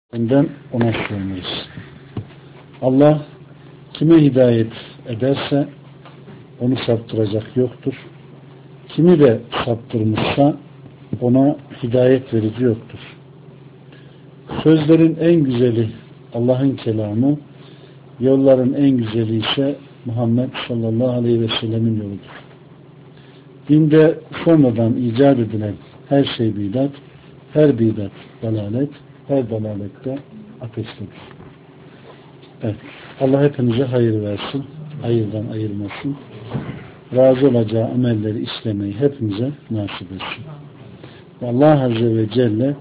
Ona sığınırız. Allah kime hidayet ederse onu saptıracak yoktur. Kimi de saptırmışsa ona hidayet verici yoktur. Sözlerin en güzeli Allah'ın kelamı, yolların en güzeli ise Muhammed sallallahu aleyhi ve sellemin yoludur. Dinde sonradan icat edilen her şey bidat, her bidat dalalet, her dalalette ateştedir. Evet. Allah hepinize hayır versin, hayırdan ayırmasın. Razı olacağı amelleri işlemeyi hepimize nasip etsin. Allah Azze ve Celle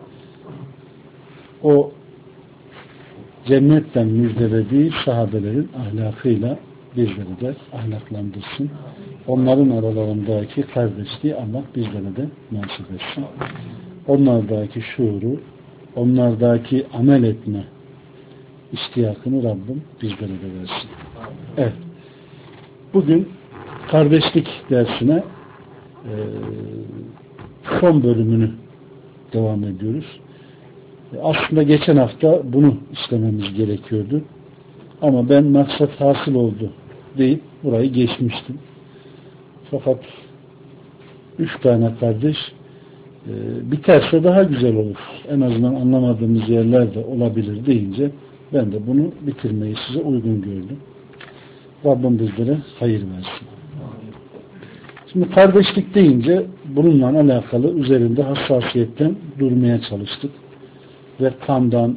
o cennetten müjdelediği sahabelerin ahlakıyla bizleri de ahlaklandırsın. Onların aralarındaki kardeşliği Allah bizlere de nasip etsin. Onlardaki şuuru, onlardaki amel etme iştiyakını Rabbim bizlere de versin. Evet. Bugün kardeşlik dersine son bölümünü devam ediyoruz. Aslında geçen hafta bunu işlememiz gerekiyordu. Ama ben maksat hasıl oldu deyip burayı geçmiştim. Fakat 3 tane kardeş biterse daha güzel olur. En azından anlamadığımız yerler de olabilir deyince ben de bunu bitirmeyi size uygun gördüm. Rabbim bizlere hayır versin. Şimdi kardeşlik deyince bununla alakalı üzerinde hassasiyetten durmaya çalıştık. Ve kandan,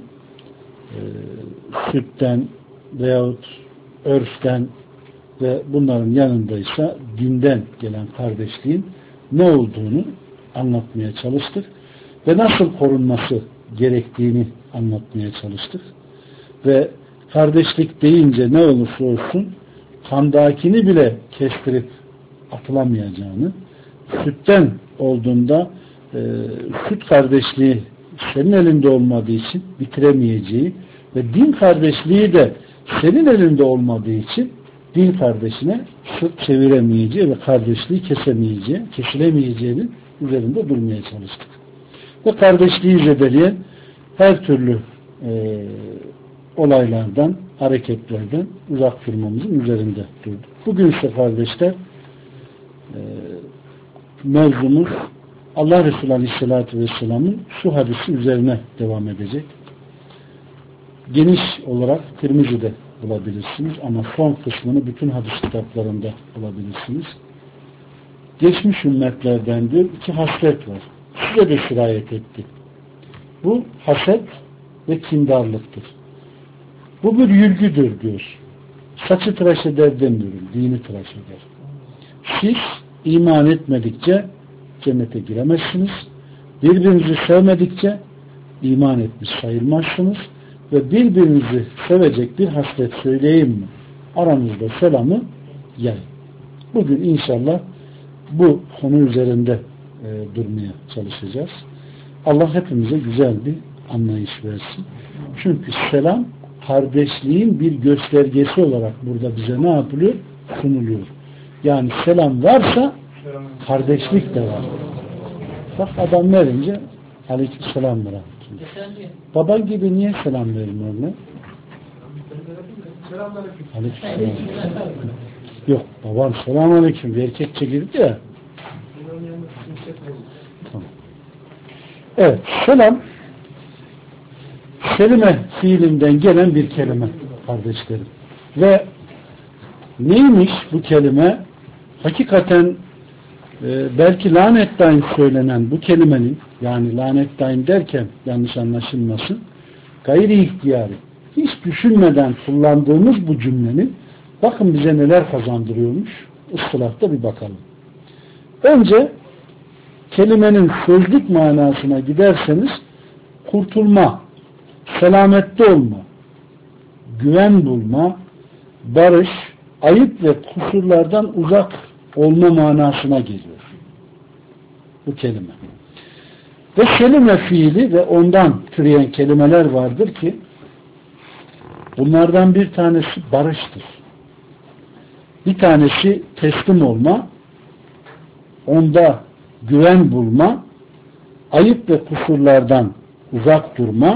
sütten veyahut örften ve bunların yanındaysa dinden gelen kardeşliğin ne olduğunu anlatmaya çalıştık. Ve nasıl korunması gerektiğini anlatmaya çalıştık. Ve kardeşlik deyince ne olursa olsun kandakini bile kestirip atılamayacağını, sütten olduğunda süt kardeşliği senin elinde olmadığı için bitiremeyeceği ve din kardeşliği de senin elinde olmadığı için din kardeşine sırt çeviremeyeceği ve kardeşliği kesilemeyeceğinin üzerinde durmaya çalıştık. Ve kardeşliği zedeleyen her türlü olaylardan, hareketlerden uzak durmamızın üzerinde durduk. Bugün ise kardeşler mevzumuz Allah Resulü Aleyhisselatü Vesselam'ın şu hadisi üzerine devam edecek. Geniş olarak Tirmizi'de bulabilirsiniz ama son kısmını bütün hadis kitaplarında bulabilirsiniz. Geçmiş ümmetlerden diyor 2 haslet var. Size de sirayet etti. Bu haset ve kindarlıktır. Bu bir yürgüdür diyor. Saçı tıraş eder demiyorum. Dini tıraş eder. Siz iman etmedikçe cennete giremezsiniz. Birbirinizi sevmedikçe iman etmiş sayılmazsınız. Ve birbirinizi sevecek bir haslet söyleyeyim mi? Aranızda selamı yayın. Bugün inşallah bu konu üzerinde durmaya çalışacağız. Allah hepimize güzel bir anlayış versin. Çünkü selam kardeşliğin bir göstergesi olarak burada bize ne yapılıyor? Sunuluyor. Yani selam varsa kardeşlik de var. Bak adam verince aleykümselam ve rahmetullah. Baban gibi niye selam vermiyor lan? Aleykümselam. Yok baban selam aleyküm bir erkekçe girdi ya. Tamam. Evet selam kelime fiilinden gelen bir kelime kardeşlerim. Ve neymiş bu kelime? Hakikaten belki lanetdain söylenen bu kelimenin, yani lanetdain derken yanlış anlaşılmasın, gayri ihtiyari, hiç düşünmeden kullandığımız bu cümlenin bakın bize neler kazandırıyormuş, ıstılahta bir bakalım. Önce kelimenin sözlük manasına giderseniz kurtulma, selamette olma, güven bulma, barış, ayıp ve kusurlardan uzak olma manasına geliyor. Bu kelime. Ve kelime fiili ve ondan türeyen kelimeler vardır ki bunlardan bir tanesi barıştır. Bir tanesi teslim olma, onda güven bulma, ayıp ve kusurlardan uzak durma,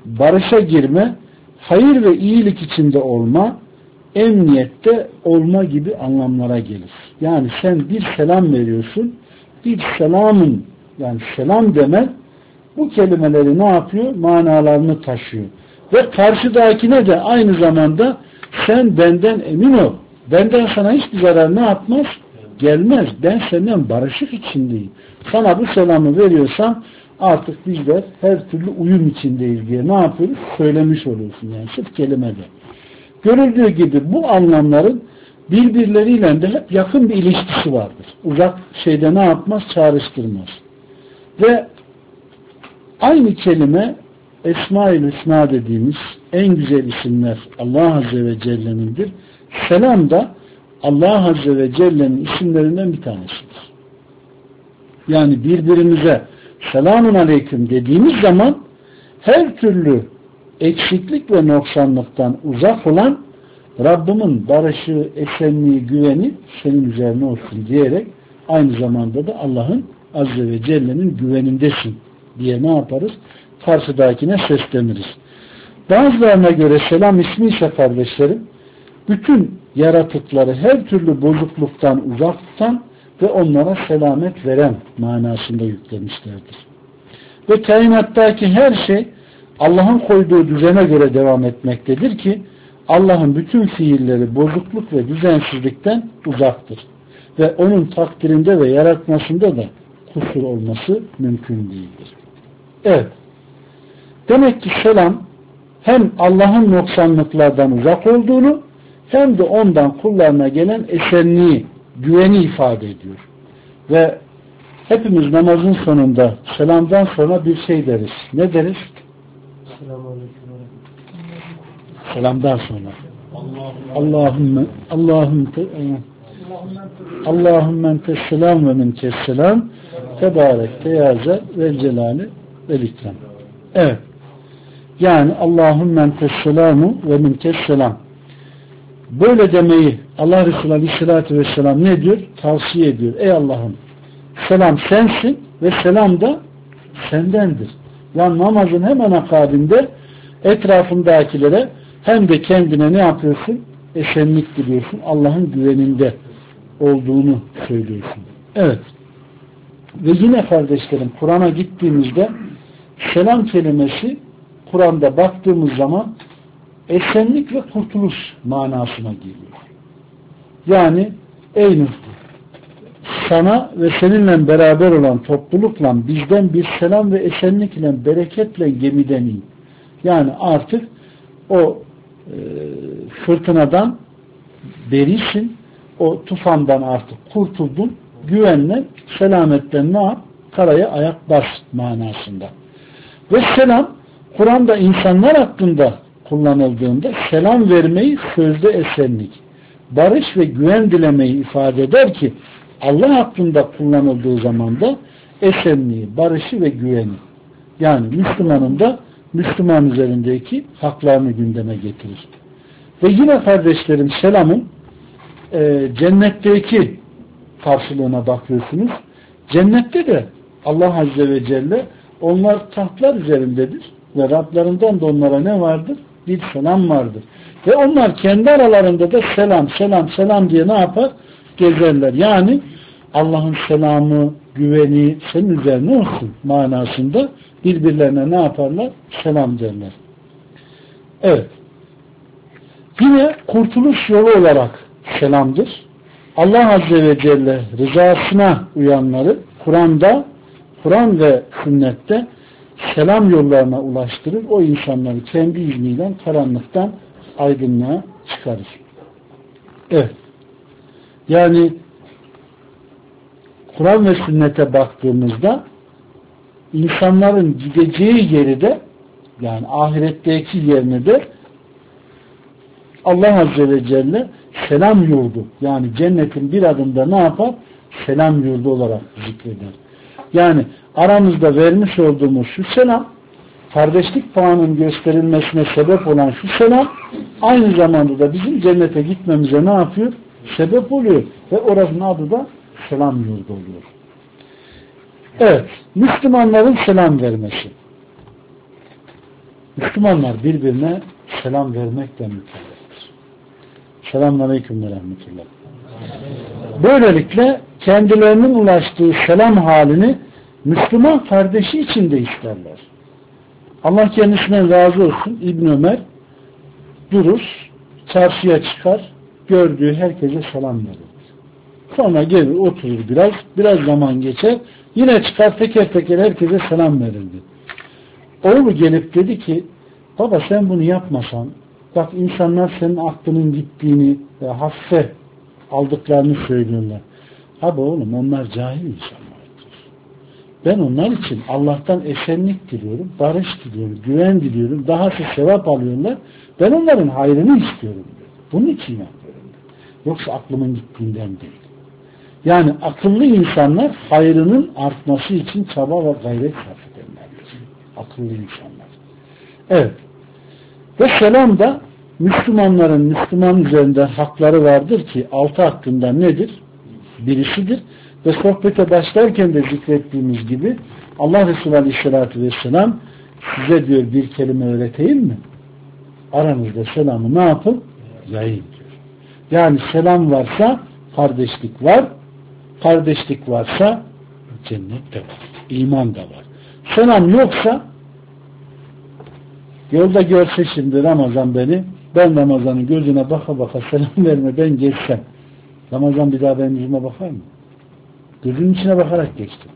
barışa girme, hayır ve iyilik içinde olma, emniyette olma gibi anlamlara gelir. Yani sen bir selam veriyorsun, bir selamın, yani selam demen bu kelimeleri ne yapıyor? Manalarını taşıyor. Ve karşıdakine de aynı zamanda sen benden emin ol. Benden sana hiçbir zarar ne yapmaz? Gelmez. Ben senden barışık içindeyim. Sana bu selamı veriyorsam artık bizler her türlü uyum içindeyiz diye ne yapıyoruz? Söylemiş oluyorsun yani sırf kelimede. Görüldüğü gibi bu anlamların birbirleriyle de hep yakın bir ilişkisi vardır. Uzak şeyde ne yapmaz? Çağrıştırmaz. Ve aynı kelime Esma-ül Hüsna dediğimiz en güzel isimler Allah Azze ve Celle'nindir. Selam da Allah Azze ve Celle'nin isimlerinden bir tanesidir. Yani birbirimize selamun aleyküm dediğimiz zaman her türlü eksiklik ve noksanlıktan uzak olan Rabbimin barışı, esenliği, güveni senin üzerine olsun diyerek aynı zamanda da Allah'ın Azze ve Celle'nin güvenindesin diye ne yaparız? Karşıdakine sesleniriz. Bazılarına göre selam ismi ise kardeşlerim, bütün yaratıkları her türlü bozukluktan uzak tutan ve onlara selamet veren manasında yüklemişlerdir. Ve kainattaki her şey Allah'ın koyduğu düzene göre devam etmektedir ki Allah'ın bütün fiilleri bozukluk ve düzensizlikten uzaktır. Ve onun takdirinde ve yaratmasında da kusur olması mümkün değildir. Evet. Demek ki selam hem Allah'ın noksanlıklardan uzak olduğunu hem de ondan kullarına gelen esenliği, güveni ifade ediyor. Ve hepimiz namazın sonunda selamdan sonra bir şey deriz. Ne deriz? Selamdan sonra. Allahümme entes selam ve minkes selam tebarek teyaze vel celali vel ikram. Evet. Yani Allahümme entes selamu ve minkes selam. Böyle demeyi Allah Resulü Aleyhisselatü Vesselam ne diyor? Tavsiye ediyor. Ey Allah'ım, selam sensin ve selam da sendendir. Yani namazın hemen akabinde etrafındakilere hem de kendine ne yapıyorsun? Esenlik diliyorsun. Allah'ın güveninde olduğunu söylüyorsun. Evet. Ve yine kardeşlerim Kur'an'a gittiğimizde selam kelimesi Kur'an'da baktığımız zaman esenlik ve kurtuluş manasına geliyor. Yani ey Nuh, sana ve seninle beraber olan toplulukla bizden bir selam ve esenlik ile bereketle gemiden in. Yani artık o fırtınadan berisin, o tufandan artık kurtuldun, güvenle, selametle ne yap? Karaya ayak bas manasında. Ve selam, Kur'an'da insanlar hakkında kullanıldığında selam vermeyi sözde esenlik, barış ve güven dilemeyi ifade eder ki Allah hakkında kullanıldığı zaman da esenliği, barışı ve güveni. Yani Müslümanın da Müslüman üzerindeki haklarını gündeme getirir. Ve yine kardeşlerim selamın cennetteki karşılığına bakıyorsunuz. Cennette de Allah Azze ve Celle onlar tahtlar üzerindedir ve Rablerinden de onlara ne vardır? Bir selam vardır. Ve onlar kendi aralarında da selam, selam, selam diye ne yapar? Gezerler. Yani Allah'ın selamı, güveni senin üzerine olsun manasında birbirlerine ne yaparlar? Selam derler. Evet. Yine kurtuluş yolu olarak selamdır. Allah Azze ve Celle rızasına uyanları Kur'an'da, Kur'an ve sünnette selam yollarına ulaştırır. O insanları kendi izniyle karanlıktan aydınlığa çıkarır. Evet. Yani Kur'an ve sünnete baktığımızda insanların gideceği yeri de yani ahiretteki yerini de Allah Azze ve Celle selam yurdu yani cennetin bir adımda ne yapar? Selam yurdu olarak zikreder. Yani aramızda vermiş olduğumuz şu selam kardeşlik bağının gösterilmesine sebep olan şu selam aynı zamanda da bizim cennete gitmemize ne yapıyor? Sebep oluyor. Ve oranın adı da selam yurdu oluyor. Evet. Müslümanların selam vermesi. Müslümanlar birbirine selam vermekle mükelleftir. Selamünaleyküm ve rahmetullah. Böylelikle kendilerinin ulaştığı selam halini Müslüman kardeşi için de isterler. Allah kendisinden razı olsun. İbn Ömer durur, çarşıya çıkar, gördüğü herkese selam verir. Sonra gelir oturur biraz zaman geçer, yine çıkar teker teker herkese selam verirdi. Oğlu gelip dedi ki, baba sen bunu yapmasan, bak insanlar senin aklının gittiğini ve hafife aldıklarını söylüyorlar. Abi oğlum onlar cahil insanlardır. Ben onlar için Allah'tan esenlik diliyorum, barış diliyorum, güven diliyorum, dahası sevap alıyorlar. Ben onların hayrını istiyorum diyor. Bunun için yapıyorum diyor. Yoksa aklımın gittiğinden değil. Yani akıllı insanlar hayrının artması için çaba ve gayret sarf ederlerdir. Akıllı insanlar. Evet. Ve selam da Müslümanların Müslüman üzerinde hakları vardır ki 6 hakkında nedir? Birisidir. Ve sohbete başlarken de zikrettiğimiz gibi Allah Resulü Aleyhisselatü Vesselam size diyor bir kelime öğreteyim mi? Aranızda selamı ne yapın? Yayın diyor. Yani selam varsa kardeşlik var. Kardeşlik varsa cennet de var. İman da var. Selam yoksa yolda görse şimdi Ramazan beni, ben Ramazan'ın gözüne baka baka selam verme ben geçsem. Ramazan bir daha benim yüzüme bakar mı? Gözünün içine bakarak geçtim.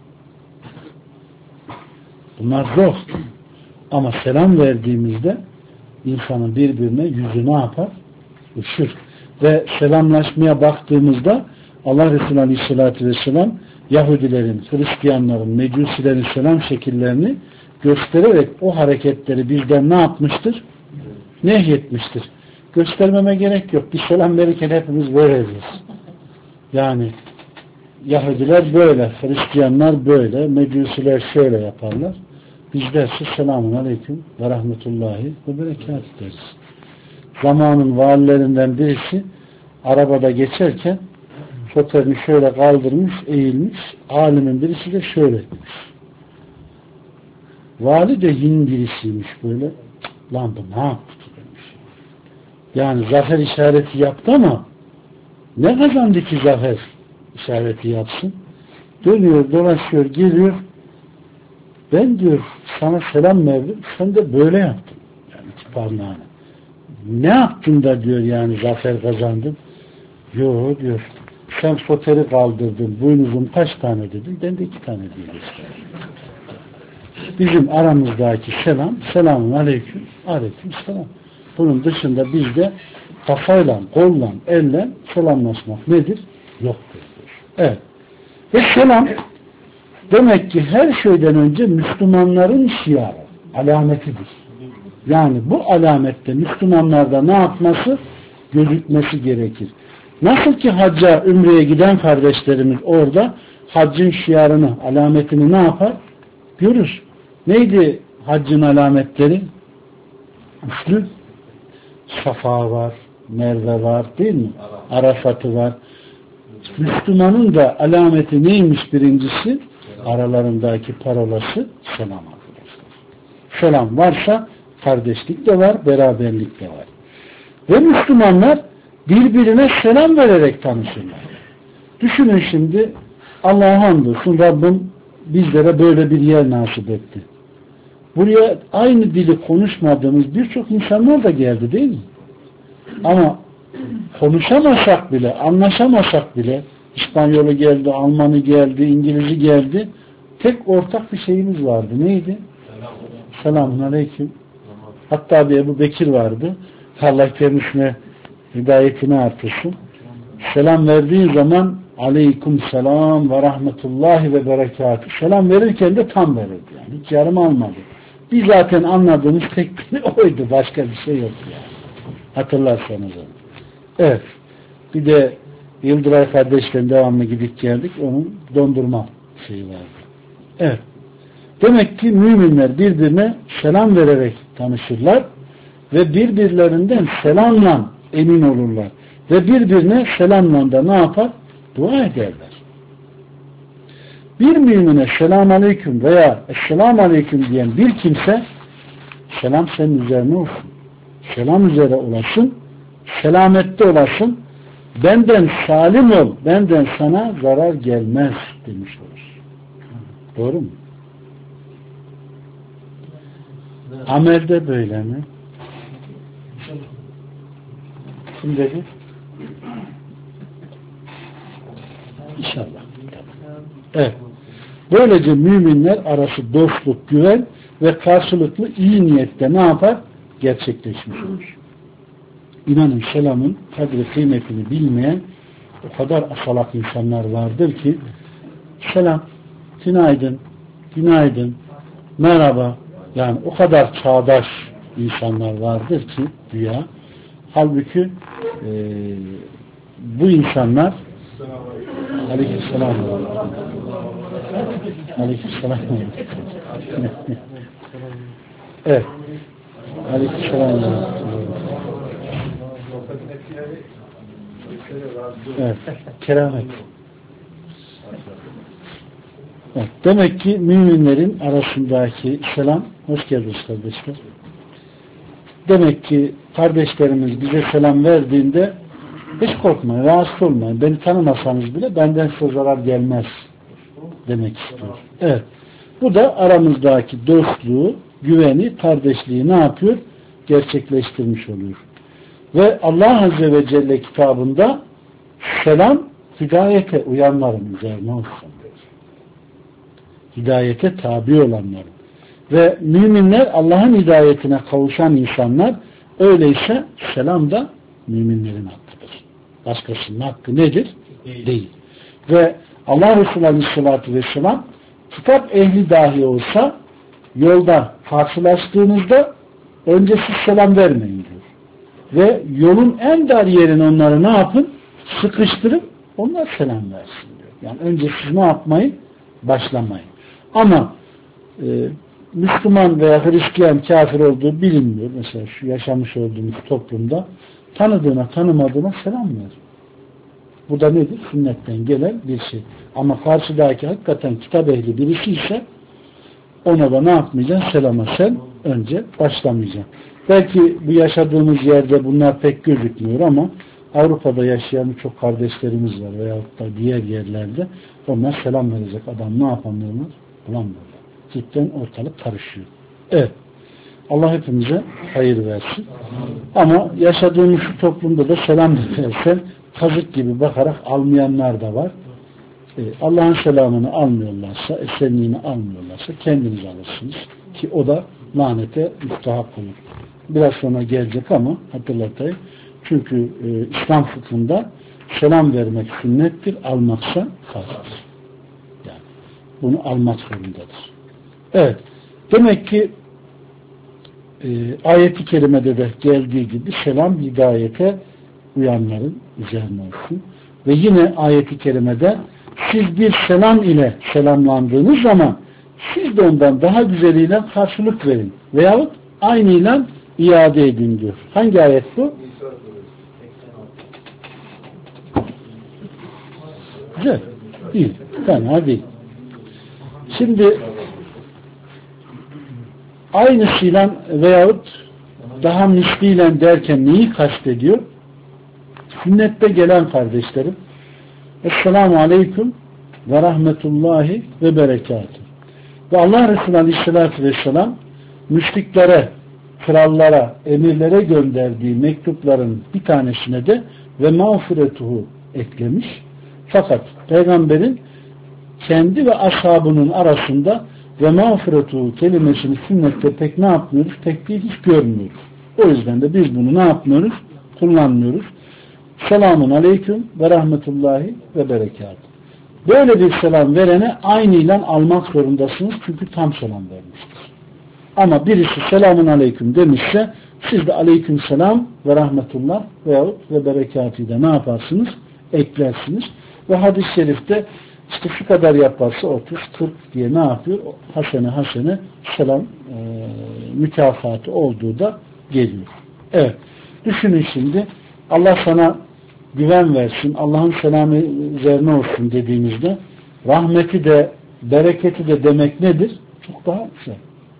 Bunlar zor. Ama selam verdiğimizde insanın birbirine yüzü ne yapar? Işır. Ve selamlaşmaya baktığımızda Allah Resulü Aleyhisselatü Vesselam Yahudilerin, Hristiyanların, Mecusilerin selam şekillerini göstererek o hareketleri bizden ne yapmıştır? Nehyetmiştir. Göstermeme gerek yok. Bir selam verirken hepimiz veririz. Yani Yahudiler böyle, Hristiyanlar böyle, Mecusiler şöyle yaparlar. Biz derse selamun aleyküm ve rahmetullahi ve berekat deriz. Zamanın valilerinden birisi arabada geçerken şoförünü şöyle kaldırmış, eğilmiş. Alimin birisi de şöyle etmiş. Vali de yin birisiymiş böyle. Lan bu ne yaptı demiş. Yani zafer işareti yaptı ama ne kazandı ki zafer işareti yapsın? Dönüyor, dolaşıyor, geliyor. Ben diyor sana selam verdim, sen de böyle yaptın. Yani iki parmağını. Ne yaptın da diyor yani zafer kazandın? Yo diyor. Sen foteli kaldırdın, boynuzum kaç tane dedin? Ben de 2 tane diye gösterdim. Bizim aramızdaki selam, selamun aleyküm, aleyküm selam. Bunun dışında bizde kafayla, kolla, elle selamlaşmak nedir? Yoktur. Evet. Ve selam demek ki her şeyden önce Müslümanların şiarı, alametidir. Yani bu alamette Müslümanlarda ne yapması? Gözükmesi gerekir. Nasıl ki hacca, ümreye giden kardeşlerimiz orada haccın şiarını, alametini ne yapar? Görür. Neydi haccın alametleri? Üçlü. Safa var, Merve var değil mi? Arafat'ı var. Müslümanın da alameti neymiş birincisi? Aralarındaki parolası selam arkadaşlar. Selam varsa kardeşlik de var, beraberlik de var. Ve Müslümanlar birbirine selam vererek tanışırlar. Düşünün şimdi Allah'a hamdolsun Rabbim bizlere böyle bir yer nasip etti. Buraya aynı dili konuşmadığımız birçok insanlar da geldi değil mi? Ama konuşamasak bile, anlaşamasak bile İspanyolu geldi, Almanı geldi, İngiliz'i geldi. Tek ortak bir şeyimiz vardı. Neydi? Selamun aleyküm. Hatta bir Ebu Bekir vardı. Allah kendisine hidayetini artırsın. Selam verdiği zaman aleyküm selam ve rahmetullahi ve berekatü. Selam verirken de tam verirdi. Yani hiç yarım almadı. Biz zaten anladığımız tek biri oydu. Başka bir şey yok yani. Hatırlarsanız onu. Evet. Bir de Yıldıray kardeşlerin devamlı gidip geldik. Onun dondurma şeyi vardı. Evet. Demek ki müminler birbirine selam vererek tanışırlar ve birbirlerinden selamla emin olurlar. Ve birbirine selamla da ne yapar? Dua ederler. Bir mümine selam aleyküm veya esselamu aleyküm diyen bir kimse Selam senin üzerine olsun. Selam üzere olasın. Selamette olasın. Benden salim ol. Benden sana zarar gelmez demiş olur. Doğru mu? Amelde böyle mi? Kim dedi? İnşallah. Evet. Böylece müminler arası dostluk, güven ve karşılıklı iyi niyette ne yapar? Gerçekleşmiş olur. İnanın selamın kadri kıymetini bilmeyen o kadar asalak insanlar vardır ki selam, günaydın, günaydın, merhaba, yani o kadar çağdaş insanlar vardır ki dünya. Halbuki bu insanlar Aleykümselam Aleykümselam evet Aleykümselam evet keramet evet. Demek ki müminlerin arasındaki selam hoş geldiniz kardeşler. Demek ki kardeşlerimiz bize selam verdiğinde hiç korkmayın, rahatsız olmayın. Beni tanımasanız bile benden size zarar gelmez demek istiyor. Evet. Bu da aramızdaki dostluğu, güveni, kardeşliği ne yapıyor? Gerçekleştirmiş oluyor. Ve Allah Azze ve Celle kitabında selam hidayete uyanların üzerine olsun diyor. Hidayete tabi olanların. Ve müminler Allah'ın hidayetine kavuşan insanlar, öyleyse selam da müminlerin hakkıdır. Başkasının hakkı nedir? Değil. Ve Allah Resulü Aleyhisselatü Vesselam kitap ehli dahi olsa yolda karşılaştığınızda önce siz selam vermeyin diyor. Ve yolun en dar yerini onları ne yapın? Sıkıştırıp onlar selam versin diyor. Yani önce siz ne yapmayın? Başlamayın. Ama Müslüman veya Hristiyan kafir olduğu bilinmiyor. Mesela şu yaşamış olduğumuz toplumda tanıdığına tanımadığına selam ver. Bu da nedir? Sünnetten gelen bir şey. Ama karşıdaki hakikaten kitap ehli birisi ise ona da ne yapmayacaksın? Selama sen önce başlamayacaksın. Belki bu yaşadığımız yerde bunlar pek gözükmüyor ama Avrupa'da yaşayan çok kardeşlerimiz var veyahut da diğer yerlerde onlar selam verecek adam ne yapamıyorlar? Bulamıyorlar. Cidden ortalık karışıyor. Evet. Allah hepimize hayır versin. Ama yaşadığımız şu toplumda da selam versen kazık gibi bakarak almayanlar da var. Allah'ın selamını almıyorlarsa, esenliğini almıyorlarsa kendiniz alırsınız. Ki o da lanete müstahak olur. Biraz sonra gelecek ama hatırlatayım. Çünkü İslam fıkhında selam vermek sünnettir, almaksa farzdır. Yani bunu almak zorundadır. Evet. Demek ki ayet-i kerimede de geldiği gibi selam hidayete uyanların üzerine olsun. Ve yine ayet-i kerimede siz bir selam ile selamlandığınız zaman siz de ondan daha güzeliyle karşılık verin. Veyahut aynıyla iade edin diyor. Hangi ayet bu? Güzel. İyi. Fena değil. Şimdi aynısıyla veyahut daha misliyle derken neyi kastediyor? Sünnette gelen kardeşlerim Esselamu Aleyküm ve Rahmetullahi ve Berekatuhu. Ve Allah Resulü Aleyhisselatü Vesselam müşriklere, krallara, emirlere gönderdiği mektupların bir tanesine de ve mağfiretuhu eklemiş. Fakat Peygamberin kendi ve ashabının arasında ve mağfiretuhu kelimesini sünnette pek ne yapmıyoruz? Pek değil, hiç görmüyoruz. O yüzden de biz bunu ne yapmıyoruz? Kullanmıyoruz. Selamun aleyküm ve rahmetullahi ve berekat. Böyle bir selam verene aynıyla almak zorundasınız. Çünkü tam selam vermiştir. Ama birisi selamun aleyküm demişse siz de aleyküm selam ve rahmetullah veyahut ve berekatı da ne yaparsınız? Eklersiniz. Ve hadis-i şerifte işte şu kadar yaparsa 30, 40 diye ne yapıyor? Hasene selam mükafatı olduğu da geliyor. Evet. Düşünün şimdi Allah sana güven versin, Allah'ın selamı üzerine olsun dediğimizde rahmeti de, bereketi de demek nedir? Çok daha güzel.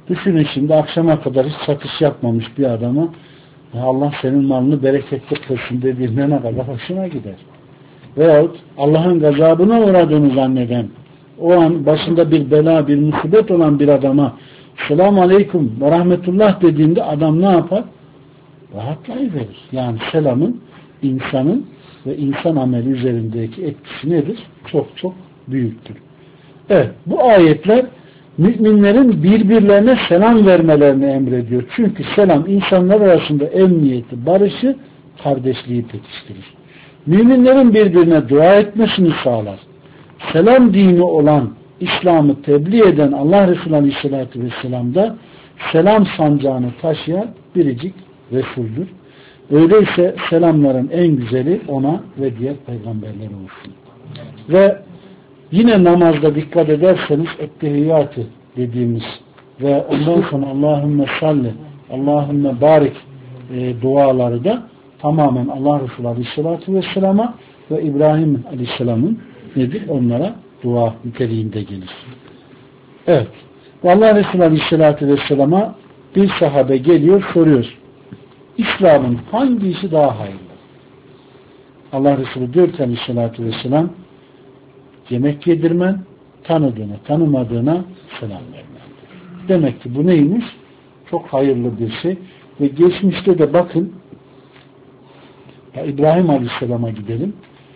Düşünün şimdi akşama kadar hiç satış yapmamış bir adama Allah senin malını bereketli kılsın dediğinde ne kadar hoşuna gider. Veyahut Allah'ın gazabına uğradığını zanneden, o an başında bir bela, bir musibet olan bir adama selamun aleyküm ve rahmetullah dediğinde adam ne yapar? Rahatlayıverir. Yani selamın insanın ve insan ameli üzerindeki etkisi nedir? Çok çok büyüktür. Evet, bu ayetler müminlerin birbirlerine selam vermelerini emrediyor. Çünkü selam insanlar arasında emniyeti, barışı, kardeşliği pekiştirir. Müminlerin birbirine dua etmesini sağlar. Selam dini olan, İslam'ı tebliğ eden Allah Resulü Aleyhisselatü Vesselam da selam sancağını taşıyan biricik Resul'dür. Öyleyse selamların en güzeli ona ve diğer peygamberlere olsun. Ve yine namazda dikkat ederseniz ettehiyyatı dediğimiz ve ondan sonra Allahümme salli, Allahümme barik duaları da tamamen Allah Resulü Aleyhisselatü Vesselam'a ve İbrahim Aleyhisselam'ın nedir? Onlara dua niteliğinde gelir. Evet. Allah Resulü Aleyhisselatü Vesselam'a bir sahabe geliyor, soruyor. İslam'ın hangi işi daha hayırlı? Allah Resulü diyor ki Aleyhisselatü Vesselam, yemek yedirmen, tanıdığına, tanımadığına selam vermen. Demek ki bu neymiş? Çok hayırlı bir şey. Ve geçmişte de bakın, İbrahim Aleyhisselam'a gidelim.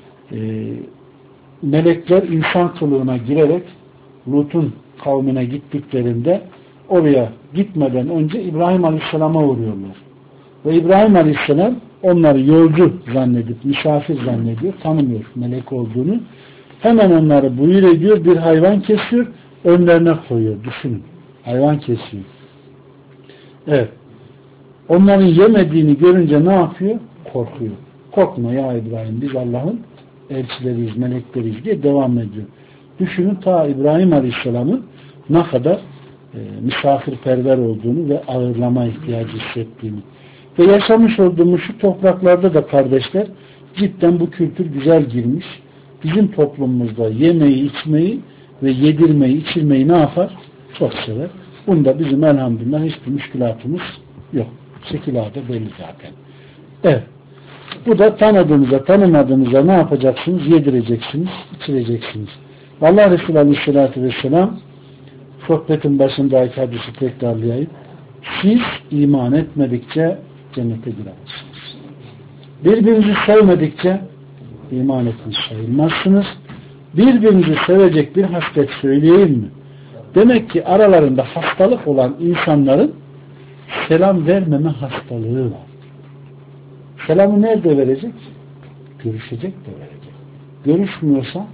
Melekler insan kılığına girerek Lut'un kavmine gittiklerinde oraya gitmeden önce İbrahim Aleyhisselam'a uğruyorlar. Ve İbrahim Aleyhisselam onları yolcu zannedip, misafir zannediyor, tanımıyor melek olduğunu. Hemen onları buyur ediyor, bir hayvan kesiyor, önlerine koyuyor. Düşünün, hayvan kesiyor. Evet. Onların yemediğini görünce ne yapıyor? Korkuyor. Korkma ya İbrahim, biz Allah'ın elçileriyiz, melekleriyiz diye devam ediyor. Düşünün ta İbrahim Aleyhisselam'ın ne kadar misafirperver olduğunu ve ağırlama ihtiyacı hissettiğini. Ve yaşamış olduğumuz şu topraklarda da kardeşler cidden bu kültür güzel girmiş. Bizim toplumumuzda yemeği, içmeyi ve yedirmeyi, içirmeyi ne yapar? Çok sever. Bunda bizim elhamdülillah hiçbir müşkülatımız yok. Şekilada belli zaten. Evet. Bu da tanıdığınıza, tanımadığınıza ne yapacaksınız? Yedireceksiniz, içireceksiniz. Allah Resulü Aleyhisselatü Vesselam sohbetin başındaki hadisi tekrarlayayım. Siz iman etmedikçe cennete giremezsiniz. Birbirinizi sevmedikçe iman etmiş sayılmazsınız. Birbirinizi sevecek bir haslet söyleyeyim mi? Demek ki aralarında hastalık olan insanların selam vermeme hastalığı var. Selamı nerede verecek? Görüşecek de verecek. Görüşmüyorsa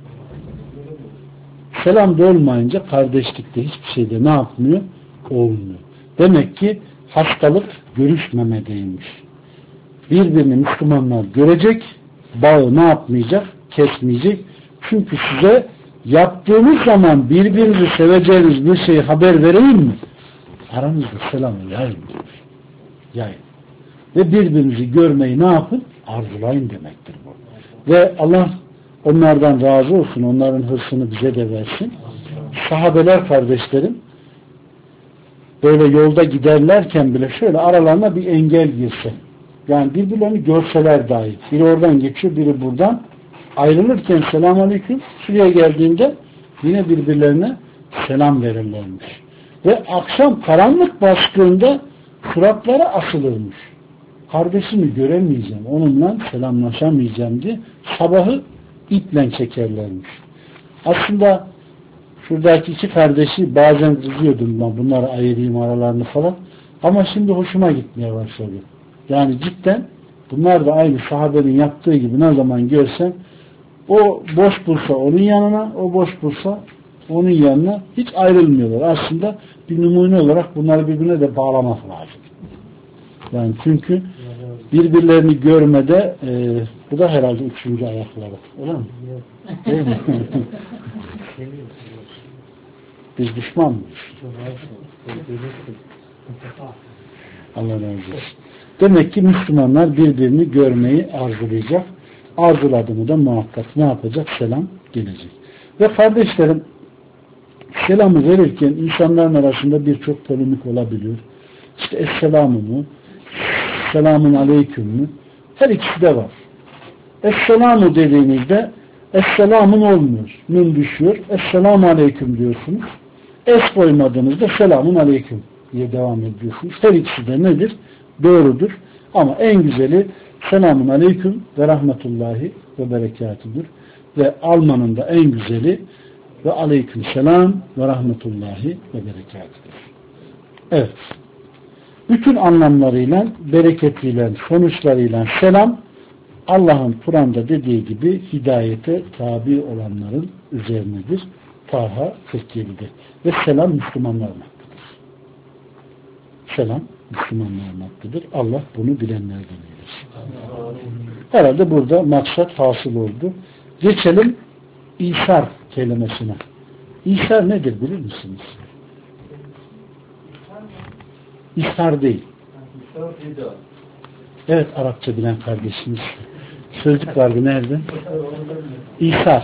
selam da olmayınca kardeşlikte hiçbir şeyde ne yapmıyor? Olmuyor. Demek ki hastalık görüşmemedeymiş. Birbirini Müslümanlar görecek, bağı ne yapmayacak? Kesmeyecek. Çünkü size yaptığınız zaman birbirinizi seveceğiniz bir şeyi haber vereyim mi? Aranızda selamı yayın diyor. Yayın. Ve birbirinizi görmeyi ne yapın? Arzulayın demektir bu. Ve Allah onlardan razı olsun. Onların hırsını bize de versin. Sahabeler kardeşlerim böyle yolda giderlerken bile şöyle aralarına bir engel girse. Yani birbirlerini görseler dahi. Biri oradan geçiyor, biri buradan. Ayrılırken selamun aleyküm. Şuraya geldiğinde yine birbirlerine selam verirlermiş. Ve akşam karanlık bastığında suratları asılırmış. Kardeşimi göremeyeceğim, onunla selamlaşamayacağım diye sabahı iple çekerlermiş. Aslında şuradaki iki kardeşi bazen kızıyordum ben, bunları ayırayım aralarını falan. Ama şimdi hoşuma gitmeye başladı. Yani cidden bunlar da aynı sahabenin yaptığı gibi ne zaman görsem o boş bulsa onun yanına, o boş bulsa onun yanına hiç ayrılmıyorlar. Aslında bir numune olarak bunları birbirine de bağlamak lazım. Yani çünkü birbirlerini görmede bu da herhalde üçüncü ayakları. Öyle mi? Değil mi? Biz düşman mıyız? Allah razı olsun. Demek ki Müslümanlar birbirini görmeyi arzulayacak. Arzuladığını da muhakkak ne yapacak? Selam gelecek. Ve kardeşlerim selamı verirken insanların arasında birçok polemik olabiliyor. İşte Esselamu mu? Selamun Aleyküm mü? Her ikisi de var. Esselamu dediğinizde Esselamun olmuyor. Nun düşüyor. Esselamu Aleyküm diyorsunuz. Es koymadığınızda Selamun Aleyküm diye devam ediyorsunuz. Her ikisi de nedir? Doğrudur. Ama en güzeli Selamun Aleyküm ve Rahmetullahi ve Berekatudur. Ve Alman'ın da en güzeli ve Aleyküm Selam ve Rahmetullahi ve Berekatudur. Evet. Bütün anlamlarıyla, bereketiyle, sonuçlarıyla selam Allah'ın Kur'an'da dediği gibi hidayete tabi olanların üzerinedir. Taha 47'de. Ve selam Müslümanların hakkıdır. Selam Müslümanların hakkıdır. Allah bunu bilenlerden eylesin. Herhalde burada maksat hasıl oldu. Geçelim İsar kelimesine. İsar nedir bilir misiniz? İshar değil. Evet, Arapça bilen kardeşimiz. Sözlük vardı nerede? İshar.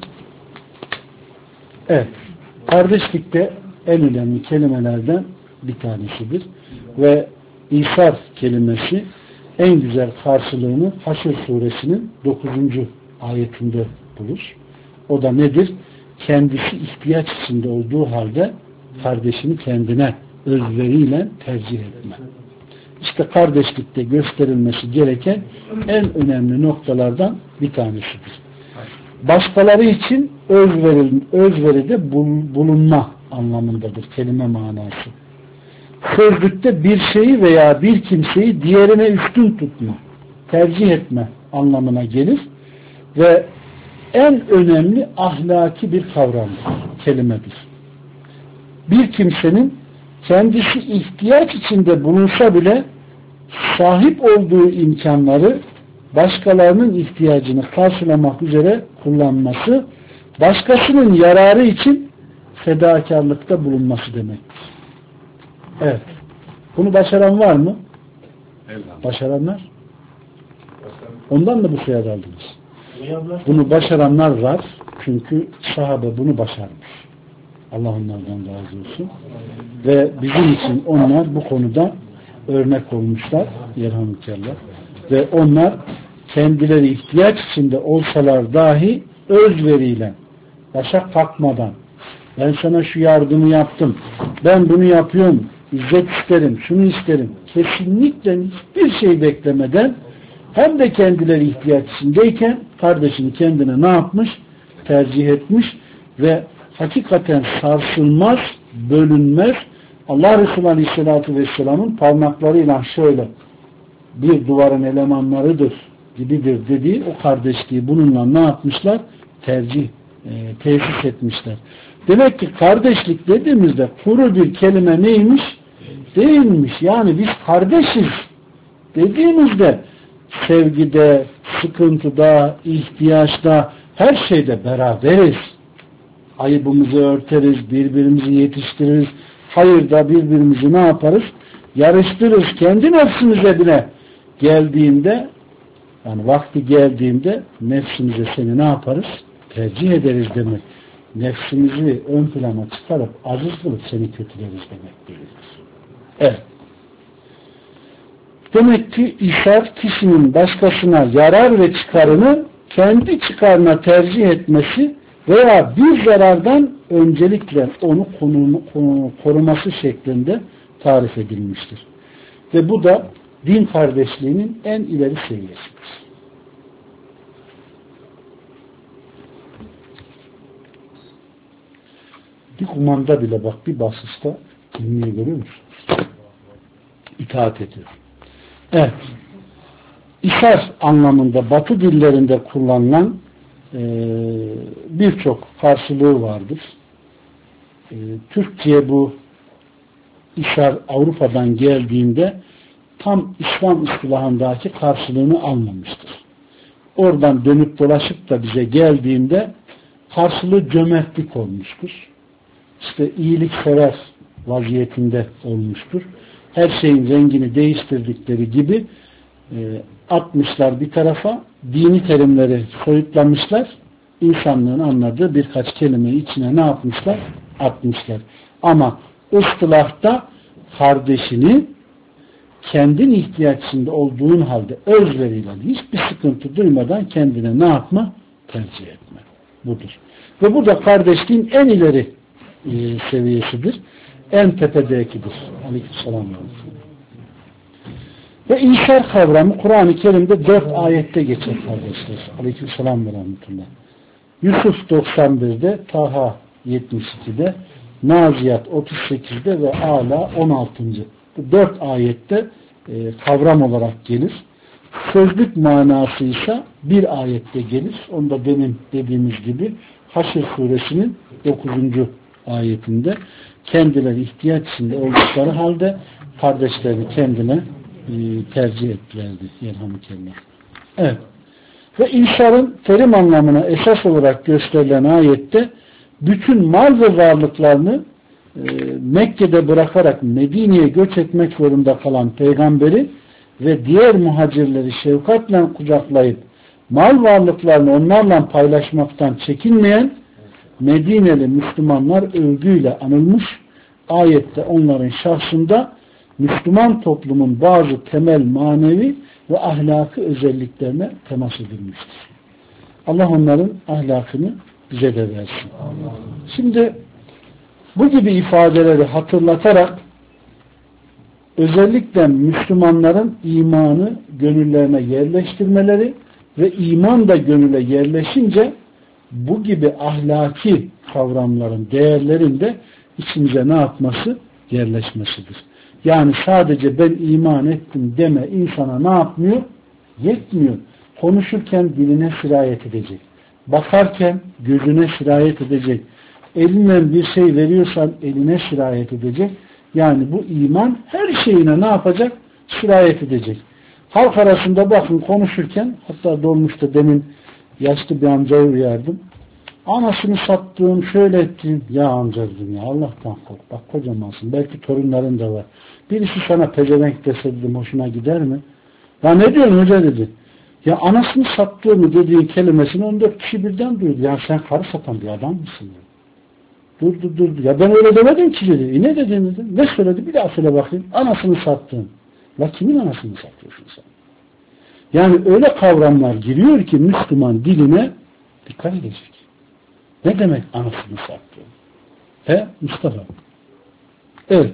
Evet. Kardeşlikte en önemli kelimelerden bir tanesidir. Ve İshar kelimesi en güzel karşılığını Haşr suresinin 9. ayetinde bulur. O da nedir? Kendisi ihtiyaç içinde olduğu halde kardeşini kendine özveriyle tercih etme. İşte kardeşlikte gösterilmesi gereken en önemli noktalardan bir tanesidir. Başkaları için özveride bulunma anlamındadır kelime manası. Sözlükte bir şeyi veya bir kimseyi diğerine üstün tutma, tercih etme anlamına gelir ve en önemli ahlaki bir kavramdır, kelimedir. Bir kimsenin kendisi ihtiyaç içinde bulunsa bile sahip olduğu imkanları başkalarının ihtiyacını karşılamak üzere kullanması, başkasının yararı için fedakarlıkta bulunması demektir. Evet. Bunu başaran var mı? Başaranlar? Ondan da bu soyadı aldınız. Bunu başaranlar var. Çünkü sahabe bunu başarmış. Allah onlardan razı olsun. Ve bizim için onlar bu konuda örnek olmuşlar. Yerhamdülillah. Ve onlar kendileri ihtiyaç içinde olsalar dahi özveriyle, başa kalkmadan, ben sana şu yardımı yaptım, ben bunu yapıyorum, İzzet isterim, şunu isterim, kesinlikle hiçbir şey beklemeden hem de kendileri ihtiyaç içindeyken kardeşini kendine ne yapmış? Tercih etmiş ve hakikaten sarsılmaz, bölünmez. Allah Resulü Aleyhisselatü Vesselam'ın parmaklarıyla şöyle bir duvarın elemanlarıdır gibidir dediği o kardeşliği bununla ne yapmışlar? Tesis etmişler. Demek ki kardeşlik dediğimizde kuru bir kelime neymiş? Değilmiş. Yani biz kardeşiz dediğimizde sevgide, sıkıntıda, ihtiyaçta, her şeyde beraberiz. Ayıbımızı örteriz, birbirimizi yetiştiririz. Hayırda birbirimizi ne yaparız? Yarıştırırız. Kendi nefsimize bile geldiğinde, yani vakti geldiğinde nefsimize seni ne yaparız? Tercih ederiz demek. Nefsimizi ön plana çıkarıp aziz kılıp seni kötüleriz demek değildir. Evet. Demek ki İsar kişinin başkasına yarar ve çıkarını kendi çıkarına tercih etmesi veya bir zarardan öncelikle onu koruması şeklinde tarif edilmiştir. Ve bu da din kardeşliğinin en ileri seviyesidir. Bir kumanda bile bak bir basışta dinliyor, görüyor musunuz? İtaat ediyor. Evet. İsar anlamında Batı dillerinde kullanılan birçok karşılığı vardır. Türkçe'ye bu İsar Avrupa'dan geldiğinde tam İslam istilahındaki karşılığını almamıştır. Oradan dönüp dolaşıp da bize geldiğinde karşılığı cömertlik olmuştur. İşte iyiliksever vaziyetinde olmuştur. Her şeyin rengini değiştirdikleri gibi atmışlar bir tarafa, dini terimleri soyutlamışlar, insanlığın anladığı birkaç kelimeyi içine ne yapmışlar? atmışlar. Ama ıstılahta kardeşini kendin ihtiyaçında olduğun halde özveriyle hiçbir sıkıntı duymadan kendine ne yapma? Tercih etme. Budur. Ve bu da kardeşliğin en ileri seviyesidir. En tepedekidir. Aleykümselam. Ve İsar kavramı Kur'an-ı Kerim'de 4 ayette geçer kardeşler. Aleykümselam ve rahmetullah. Yusuf 91'de, Taha 72'de, Naziyat 38'de ve Ala 16. Bu 4 ayette kavram olarak gelir. Sözlük manası ise bir ayette gelir. Onu da demin dediğimiz gibi Haşr suresinin 9. ayetinde kendileri ihtiyaç içinde oldukları halde kardeşlerini kendine tercih ettilerdi. Yerhamdülillah. Evet. Ve İsa'nın terim anlamına esas olarak gösterilen ayette bütün mal ve varlıklarını Mekke'de bırakarak Medine'ye göç etmek zorunda kalan peygamberi ve diğer muhacirleri şefkatle kucaklayıp mal varlıklarını onlarla paylaşmaktan çekinmeyen Medineli Müslümanlar övgüyle anılmış, ayette onların şahsında Müslüman toplumun bazı temel manevi ve ahlaki özelliklerine temas edilmiştir. Allah onların ahlakını bize de versin. Şimdi bu gibi ifadeleri hatırlatarak özellikle Müslümanların imanı gönüllerine yerleştirmeleri ve iman da gönüle yerleşince bu gibi ahlaki kavramların, değerlerin de içimize ne yapması? Yerleşmesidir. Yani sadece ben iman ettim deme insana ne yapmıyor? Yetmiyor. Konuşurken diline sirayet edecek. Bakarken gözüne sirayet edecek. Elinden bir şey veriyorsan eline sirayet edecek. Yani bu iman her şeyine ne yapacak? Sirayet edecek. Halk arasında bakın konuşurken, hatta dolmuşta demin yaşlı bir amcayı uyardım. Anasını sattığım, şöyle ettiğim, ya amca dedim ya Allah'tan kork. Bak kocamansın. Belki torunların da var. Birisi sana pezevenk dese dedim hoşuna gider mi? Ya ne diyorsun hoca dedi. Ya anasını sattığımı dediğin kelimesini 14 kişi birden duydu. Ya sen karı satan bir adam mısın? Dur. Ya ben öyle demedim ki dedi. Ne dedin dedi. Ne söyledi? Bir daha söyle bakayım. Anasını sattın. La kimin anasını satıyorsun sen? Yani öyle kavramlar giriyor ki Müslüman diline dikkat edecek. Ne demek anasını sattın? Mustafa. Evet.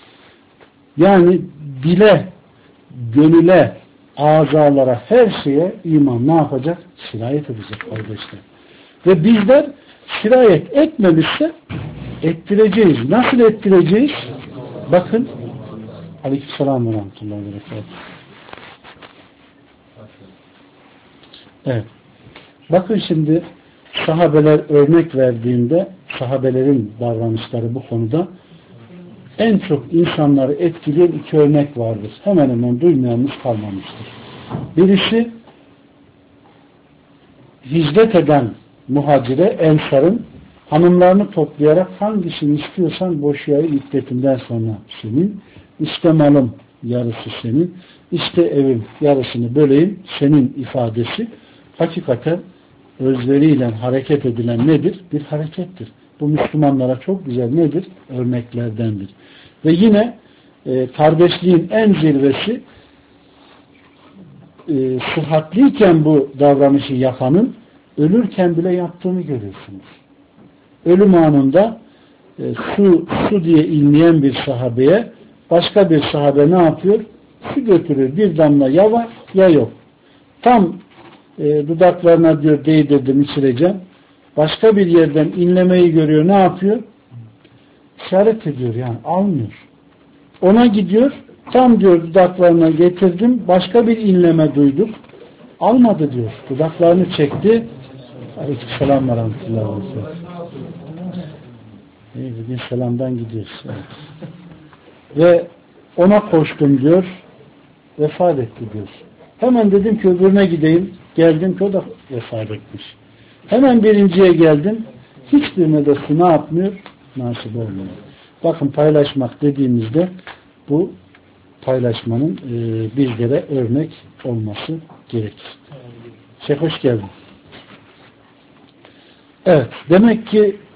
Yani dile, gönüle, azalara, her şeye iman ne yapacak? Sirayet edecek kardeşler. Ve bizler sirayet etmemişse ettireceğiz. Nasıl ettireceğiz? Bakın. Aleykümselam ve rahmetullahi ve berekatuhu. Evet. Bakın şimdi sahabeler örnek verdiğinde sahabelerin davranışları bu konuda en çok insanları etkileyen 2 örnek vardır. Hemen hemen duymayanımız kalmamıştır. Birisi hicret eden muhacire, ensarın hanımlarını toplayarak hangisini istiyorsan boşaya iddetinden sonra senin, işte malım yarısı senin, işte evim yarısını böleyim senin ifadesi hakikaten özveriyle hareket edilen nedir? Bir harekettir. Bu Müslümanlara çok güzel nedir? Örneklerdendir. Ve yine kardeşliğin en zirvesi sıhhatliyken bu davranışı yapanın ölürken bile yaptığını görüyorsunuz. Ölüm anında su diye inleyen bir sahabeye başka bir sahabe ne yapıyor? Su götürüyor. Bir damla ya var ya yok. Tam dudaklarına diyor değdirdim içireceğim. Başka bir yerden inlemeyi görüyor. Ne yapıyor? İşaret ediyor yani. Almıyor. Ona gidiyor. Tam diyor dudaklarına getirdim. Başka bir inleme duyduk. Almadı diyor. Dudaklarını çekti. Aleykümselam ve rahmetullahi ve berekatuhu. Bugün selamdan gidiyoruz. Evet. Ve ona koştum diyor. Vefat etti diyor. Hemen dedim ki öbürüne gideyim. Geldim ki o da vefat etmiş. Hemen birinciye geldim. Hiçbirine de su ne yapmıyor? Nasip olmuyor. Bakın paylaşmak dediğimizde bu paylaşmanın bizlere örnek olması gerekir. Şeyh hoş geldin. Evet. Demek ki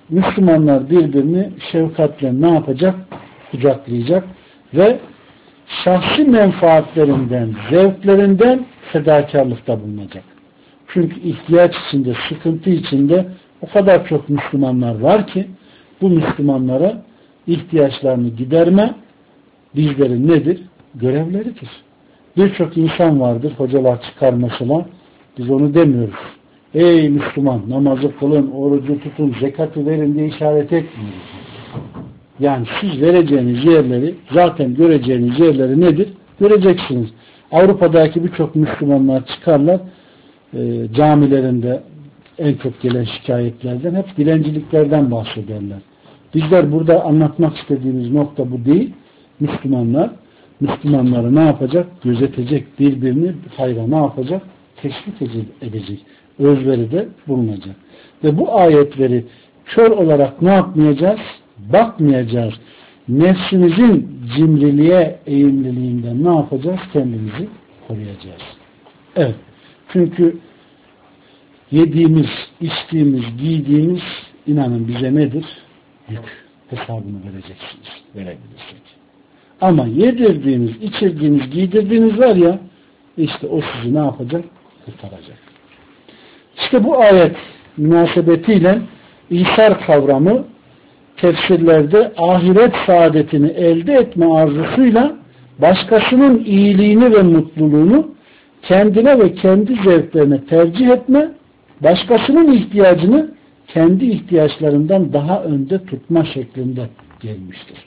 Müslümanlar birbirini şefkatle ne yapacak? Kucaklayacak ve şahsi menfaatlerinden, zevklerinden fedakarlıkta bulunacak. Çünkü ihtiyaç içinde, sıkıntı içinde o kadar çok Müslümanlar var ki bu Müslümanlara ihtiyaçlarını giderme bizlerin nedir? Görevleridir. Birçok insan vardır, hocalar çıkar mesela, biz onu demiyoruz. Ey Müslüman, namazı kılın, orucu tutun, zekatı verin diye işaret etmiyoruz. Yani siz vereceğiniz yerleri, zaten göreceğiniz yerleri nedir? Göreceksiniz. Avrupa'daki birçok Müslümanlar çıkarlar, camilerinde en çok gelen şikayetlerden hep dilenciliklerden bahsederler. Bizler burada anlatmak istediğimiz nokta bu değil. Müslümanları ne yapacak? Gözetecek, birbirini hayra ne yapacak? Teşvik edecek. Özveride bulunacak. Ve bu ayetleri kör olarak ne yapmayacağız? Bakmayacağız. Nefsimizin cimriliğe, eğimliliğinden ne yapacağız? Kendimizi koruyacağız. Evet. Çünkü yediğimiz, içtiğimiz, giydiğimiz inanın bize nedir? Yük. Hesabını vereceksiniz. Verebilirsek. Ama yedirdiğiniz, içirdiğiniz, giydirdiğiniz var ya, işte o sizi ne yapacak? Kurtaracak. İşte bu ayet münasebetiyle İsar kavramı tefsirlerde ahiret saadetini elde etme arzusuyla başkasının iyiliğini ve mutluluğunu kendine ve kendi zevklerine tercih etme, başkasının ihtiyacını kendi ihtiyaçlarından daha önde tutma şeklinde gelmiştir.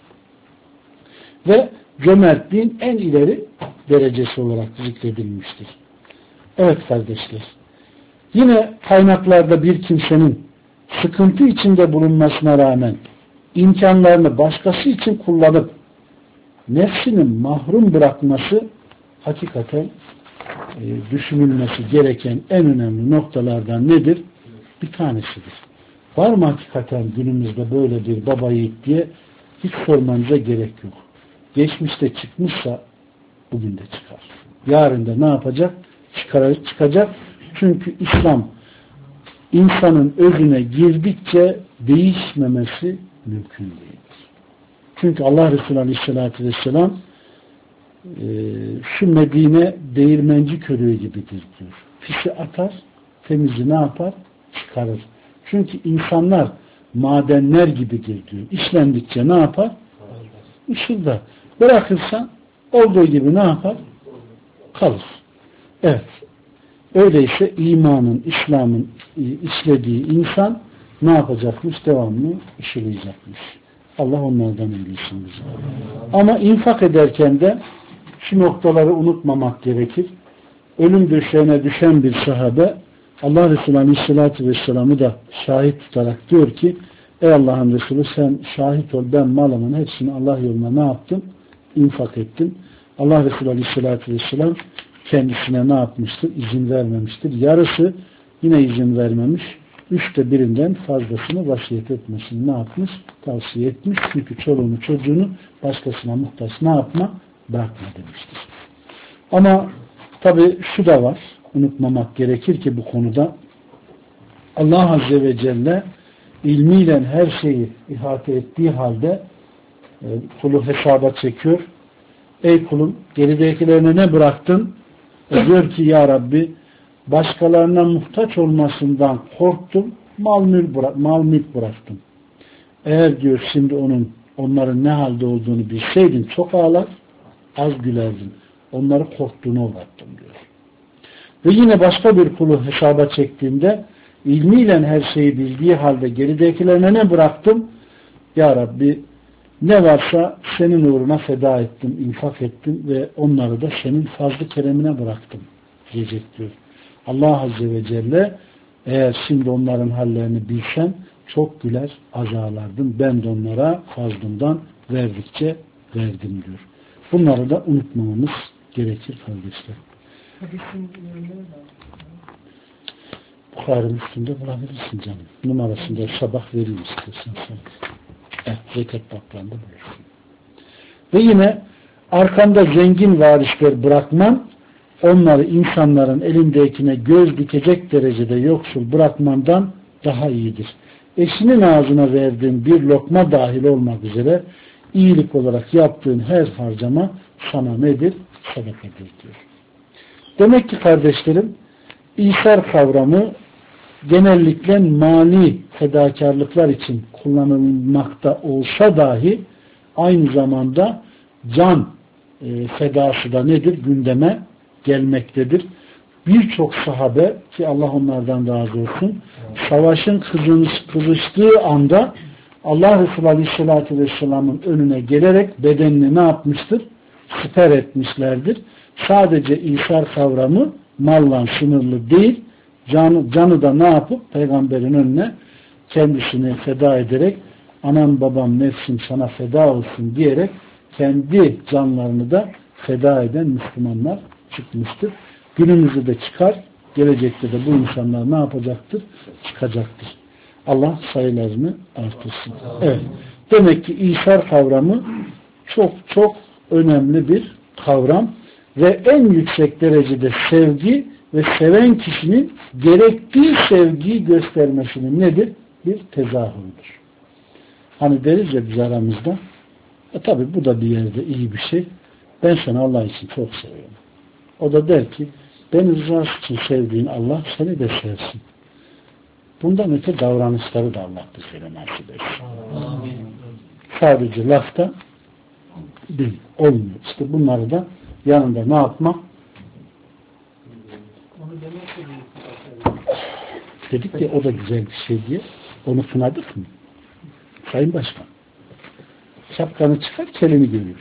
Ve cömertliğin en ileri derecesi olarak zikredilmiştir. Evet kardeşler, yine kaynaklarda bir kimsenin sıkıntı içinde bulunmasına rağmen imkanlarını başkası için kullanıp nefsinin mahrum bırakması hakikaten düşünülmesi gereken en önemli noktalardan nedir? Bir tanesidir. Var mı hakikaten günümüzde böyle bir baba yiğit diye hiç sormanıza gerek yok. Geçmişte çıkmışsa bugün de çıkar. Yarın da ne yapacak? Çıkacak. Çünkü İslam insanın özüne girdikçe değişmemesi mümkün değildir. Çünkü Allah Resulü Aleyhisselatü Vesselam şu Medine değirmenci körüğü gibidir diyor. Pisi atar, temizi ne yapar? Çıkarır. Çünkü insanlar madenler gibidir diyor. İşlendikçe ne yapar? Işıldar. Bırakırsan olduğu gibi ne yapar? Kalır. Evet. Öyleyse imanın, İslam'ın işlediği insan ne yapacakmış? Devamlı ışılayacakmış. Allah onlardan eylesin bizi. Ama infak ederken de şu noktaları unutmamak gerekir. Ölüm döşeğine düşen bir sahabe Allah Resulü Aleyhisselatü Vesselam'ı da şahit tutarak diyor ki ey Allah'ın Resulü sen şahit ol, ben malımın hepsini Allah yoluna ne yaptım? İnfak ettim. Allah Resulü Aleyhisselatü Vesselam kendisine ne yapmıştır? İzin vermemiştir. Yarısı yine izin vermemiş. 1/3'ünden fazlasını vasiyet etmesini ne yapmış? Tavsiye etmiş. Çünkü çoluğunu çocuğunu başkasına muhtaç ne yapma? Bırakma demiştir. Ama tabi şu da var. Unutmamak gerekir ki bu konuda Allah Azze ve Celle ilmiyle her şeyi ihate ettiği halde kulu hesaba çekiyor. Ey kulum geridekilerine ne bıraktın? Diyor ki ya Rabbi başkalarına muhtaç olmasından korktum, mal mülk bıraktım. Eğer diyor şimdi onların ne halde olduğunu bilseydin çok ağlar, az gülerdin. Onları korktuğuna uğrattım diyor. Ve yine başka bir kulu hesaba çektiğinde ilmiyle her şeyi bildiği halde geridekilerine ne bıraktım? Ya Rabbi ne varsa senin uğruna feda ettim, infak ettim ve onları da senin fazl-ı keremine bıraktım diyecek diyor. Allah Azze ve Celle eğer şimdi onların hallerini bilsen çok güler, azarlardım. Ben de onlara fazlından verdikçe verdim diyor. Bunları da unutmamamız gerekir kardeşler. Bukhari Müslim'de bulabilirsin canım. Numarasında sabah vereyim istersen sana. Zekat baklarında bulursun. Ve yine arkanda zengin varisler bırakman, onları insanların elindekine göz dikecek derecede yoksul bırakmandan daha iyidir. eşinin ağzına verdiğin bir lokma dahil olmak üzere iyilik olarak yaptığın her harcama sana nedir? Sadakadır diyor. Demek ki kardeşlerim, İsar kavramı genellikle mali fedakarlıklar için kullanılmakta olsa dahi aynı zamanda can fedası da nedir? Gündeme gelmektedir. Birçok sahabe, ki Allah onlardan razı olsun, savaşın kızıştığı anda Allah Resulü Aleyhisselatü Vesselam'ın önüne gelerek bedenini ne yapmıştır? Siper etmişlerdir. Sadece İsar kavramı malla sınırlı değil, canı da ne yapıp peygamberin önüne kendisini feda ederek anam babam nefsim sana feda olsun diyerek kendi canlarını da feda eden Müslümanlar çıkmıştır. Günümüzde de çıkar, gelecekte de bu insanlar ne yapacaktır? Çıkacaktır. Allah sayılarını artırsın. Evet. Demek ki İsar kavramı çok çok önemli bir kavram ve en yüksek derecede sevgi ve seven kişinin gerektiği sevgiyi göstermesinin nedir? Bir tezahürüdür. Hani deriz ya biz aramızda, tabi bu da bir yerde iyi bir şey. Ben seni Allah için çok seviyorum. O da der ki, beni rızası için sevdiğin Allah seni de sevsin. Bundan öte davranışları da Allah bizlere nasip etsin. Sadece lafta değil, olmuyor. İşte bunları da yanında ne yapmak? Dedik ya o da güzel bir şey diye. Onu kınadık mı? Sayın Başkan. Şapkanı çıkar, kelini görüyor.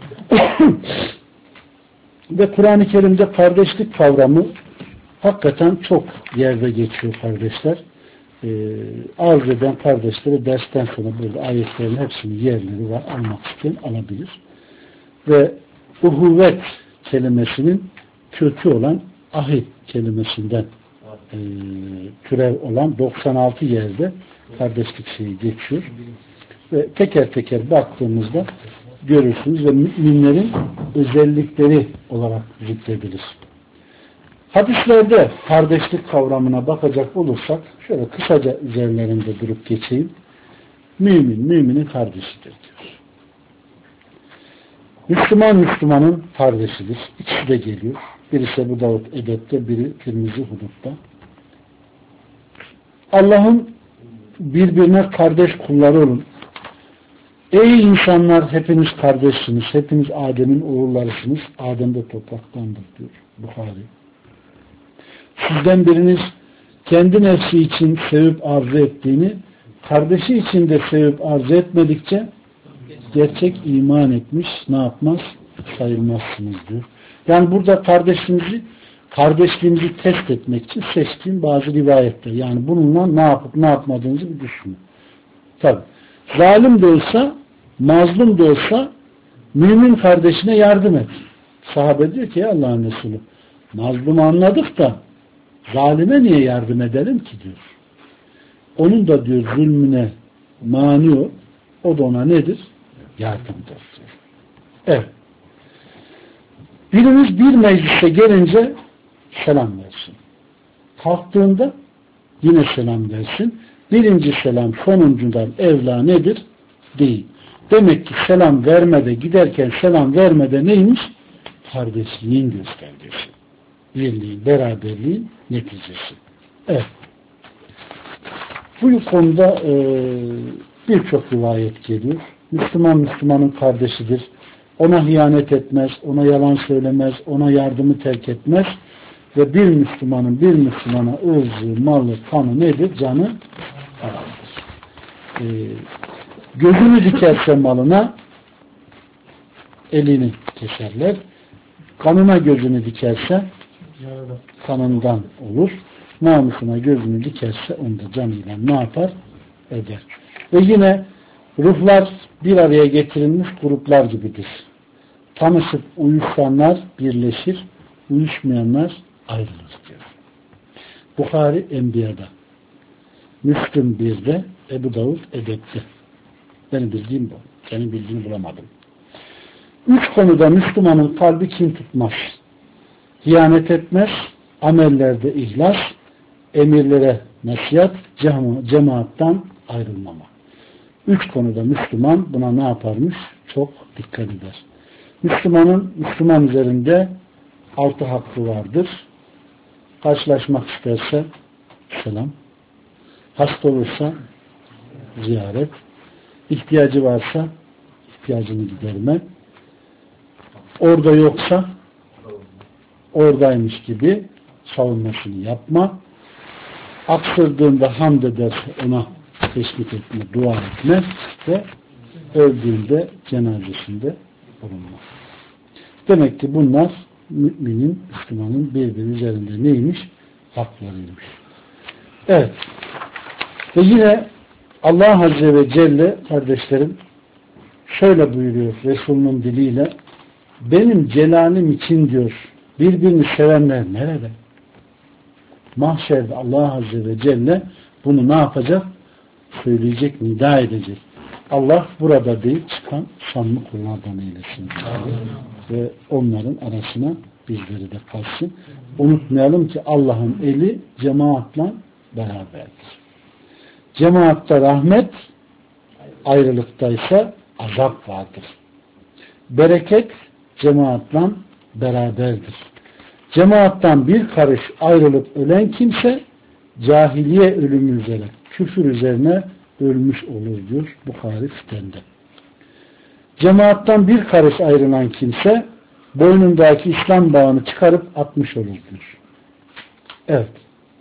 Ve Kur'an-ı Kerim'de kardeşlik kavramı hakikaten çok yerde geçiyor kardeşler. Arz eden kardeşlere dersten sonra burada ayetlerin hepsinin yerleri var. Almak isteyen alabilir. Ve uhuvvet kelimesinin kökü olan ahit kelimesinden türev olan 96 yerde kardeşlik şeyi geçiyor. Ve teker teker baktığımızda görürsünüz ve müminlerin özellikleri olarak zikredilir. Hadislerde kardeşlik kavramına bakacak olursak şöyle kısaca üzerlerinde durup geçeyim. Müminin kardeşidir diyor. Müslüman Müslümanın kardeşidir. İkisi de geliyor. Birisi Ebu Davud Edeb'de, biri Tirmizi Hudut'ta. Allah'ın birbirine kardeş kulları olun. Ey insanlar hepiniz kardeşsiniz. Hepiniz Adem'in oğullarısınız. Adem de topraktandır diyor Buhari. Sizden biriniz kendi nefsi için sevip arzu ettiğini kardeşi için de sevip arzu etmedikçe gerçek iman etmiş ne yapmaz? Sayılmazsınız diyor. Yani burada kardeşliğimizi test etmek için seçtiğim bazı rivayetler. Yani bununla ne yapıp ne yapmadığınızı bir düşünün. Tabi. Zalim de olsa, mazlum da olsa mümin kardeşine yardım et. Sahabe diyor ki Allah'ın Resulü mazlumu anladık da zalime niye yardım edelim ki diyor. Onun da diyor zulmüne mani o da ona nedir? Yardımdır diyor. Evet. Birimiz bir meclise gelince selam versin. Kalktığında yine selam versin. Birinci selam sonuncundan evla nedir? Değil. Demek ki selam vermede, giderken selam vermede neymiş? Kardeşliğin göstergesi. Birliğin, beraberliğin neticesi. Evet. Bu konuda birçok rivayet geliyor. Müslüman Müslümanın kardeşidir. Ona hıyanet etmez, ona yalan söylemez, ona yardımı terk etmez ve bir Müslümanın bir Müslümana ırzı, malı, kanı nedir? Canı haramdır. Gözünü dikerse malına elini keserler. Kanına gözünü dikerse kanından olur. Namusuna gözünü dikerse onu da canıyla ne yapar? Eder. Ve yine ruhlar bir araya getirilmiş gruplar gibidir. Tanışıp uyuşanlar birleşir, uyuşmayanlar ayrılır diyor. Buhari Enbiya'da, Müslüm 1'de, Ebu Davud Edeb'de. Benim bildiğim bu. Senin bildiğini bulamadım. 3 konuda Müslümanın kalbi kin tutmaz. Hiyanet etmez, amellerde ihlas, emirlere nasihat, cemaattan ayrılmama. 3 konuda Müslüman buna ne yaparmış? Çok dikkat eder. Müslüman üzerinde 6 hakkı vardır. Karşılaşmak isterse selam. Hasta olursa ziyaret. İhtiyacı varsa ihtiyacını giderme. Orada yoksa oradaymış gibi savunmasını yapma. Aksırdığında hamd ederse ona teşvik etme, dua etme ve öldüğünde cenazesinde bulunma. Demek ki bunlar müminin, Müslümanın birbiri üzerinde neymiş? Haklarıymış. Evet. Ve yine Allah Azze ve Celle kardeşlerim şöyle buyuruyor Resulünün diliyle, benim celalim için diyor birbirini sevenler nerede? Mahşerde Allah Azze ve Celle bunu ne yapacak? Söyleyecek, nida edecek. Allah burada değil, çıkan samimi kullardan eylesin. Ve onların arasına bizleri de kalsın. Unutmayalım ki Allah'ın eli cemaatla beraberdir. Cemaatta rahmet, ayrılıktaysa azap vardır. Bereket cemaatla beraberdir. Cemaattan bir karış ayrılıp ölen kimse cahiliye ölümü üzere, küfür üzerine ölmüş olur diyor Buhari Fiten'de. Cemaattan bir karış ayrılan kimse boynundaki İslam bağını çıkarıp atmış olur diyor. Evet.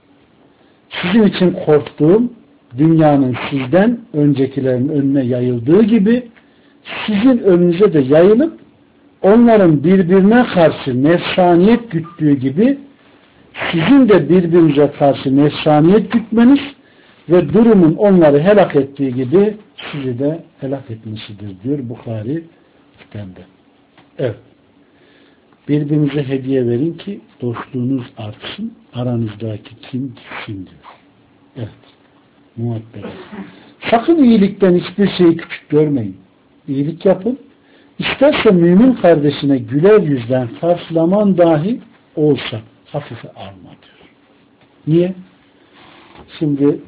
Sizin için korktuğum dünyanın sizden öncekilerin önüne yayıldığı gibi sizin önünüze de yayılıp onların birbirine karşı nefsaniyet güttüğü gibi sizin de birbirinize karşı nefsaniyet gütmeniz ve durumun onları helak ettiği gibi sizi de helak etmesidir diyor Buhari Fiten'de. Evet. Birbirinize hediye verin ki dostluğunuz artsın. Aranızdaki kim gitsin diyor. Evet. Muhabbet. Sakın iyilikten hiçbir şeyi küçük görmeyin. İyilik yapın. İsterse mümin kardeşine güler yüzden karşılaman dahi olsa hafife alma diyor. Niye? Şimdi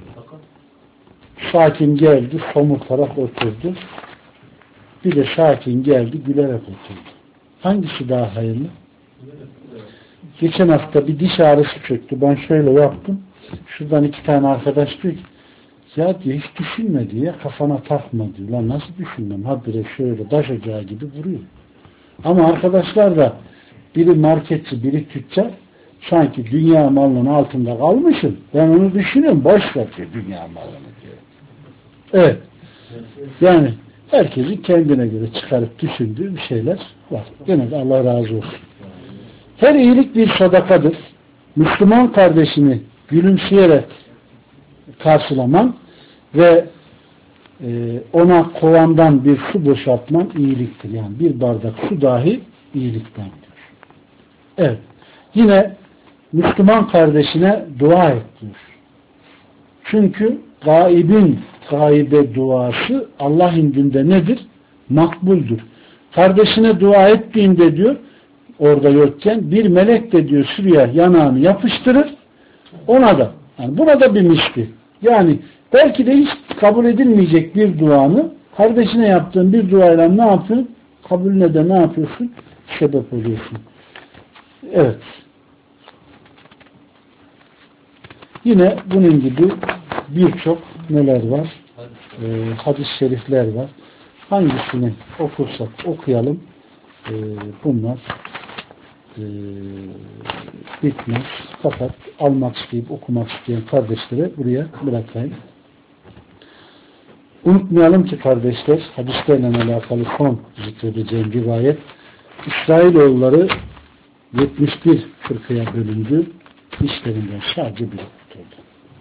sakin geldi, somurtarak oturdu. Bir de sakin geldi, gülerek oturdu. Hangisi daha hayırlı? Geçen hafta bir diş ağrısı çöktü. Ben şöyle yaptım. Şuradan 2 tane arkadaş diyor ki, ya diyor hiç düşünme diyor, kafana takma diyor. Lan nasıl düşünmem? Habire şöyle taş ocağı gibi vuruyor. Ama arkadaşlar da biri marketçi, biri tüccar, sanki dünya malının altında kalmışım. Ben onu düşünüyorum. Boş ver diyor dünya malını diyor. Evet. Yani herkesin kendine göre çıkarıp düşündüğü bir şeyler var. Gene de Allah razı olsun. Her iyilik bir sadakadır. Müslüman kardeşini gülümseyerek karşılaman ve ona kovandan bir su boşaltman iyiliktir. Yani bir bardak su dahi iyiliktendir. Evet. Yine Müslüman kardeşine dua et diyor. Çünkü gaibe duası Allah indinde nedir? Makbuldür. Kardeşine dua ettiğinde diyor, orada yokken bir melek de diyor şuraya yanağını yapıştırır, ona da. Yani buna da bir misli. Yani belki de hiç kabul edilmeyecek bir duanı kardeşine yaptığın bir duayla ne yapıyorsun? Kabulüne de ne yapıyorsun? Sebep oluyorsun. Evet. Yine bunun gibi birçok neler var? Hadis-i şerifler var. Hangisini okursak okuyalım. Bunlar bitmez. Fakat almak isteyip okumak isteyen kardeşlere buraya bırakayım. Unutmayalım ki kardeşler, hadislerle alakalı son zikredeceğim rivayet, İsrailoğulları 71 fırkaya bölündü. İşlerinden sadece biri kurtuldu.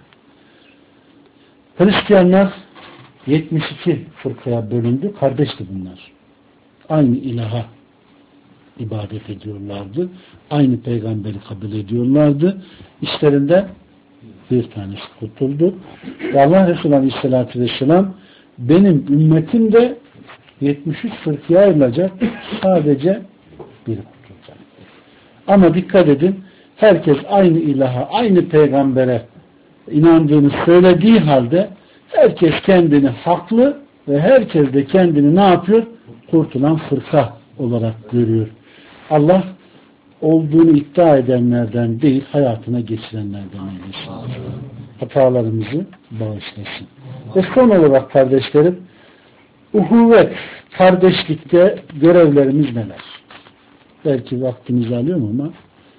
Hristiyanlar 72 fırkaya bölündü. Kardeşti bunlar. Aynı ilaha ibadet ediyorlardı. Aynı peygamberi kabul ediyorlardı. İşlerinde bir tanesi kurtuldu. Ve Allah Resulü Aleyhisselatü Vesselam benim ümmetim de 73 fırkaya ayrılacak. Sadece biri kurtulacak. Ama dikkat edin, herkes aynı ilaha, aynı peygambere inandığını söylediği halde herkes kendini haklı ve herkes de kendini ne yapıyor? Kurtulan fırka olarak görüyor. Allah olduğunu iddia edenlerden değil, hayatına geçirenlerden eylesin. Hatalarımızı bağışlasın. Ve son olarak kardeşlerim, uhuvvet, kardeşlikte görevlerimiz neler? Belki vaktimizi alıyorum ama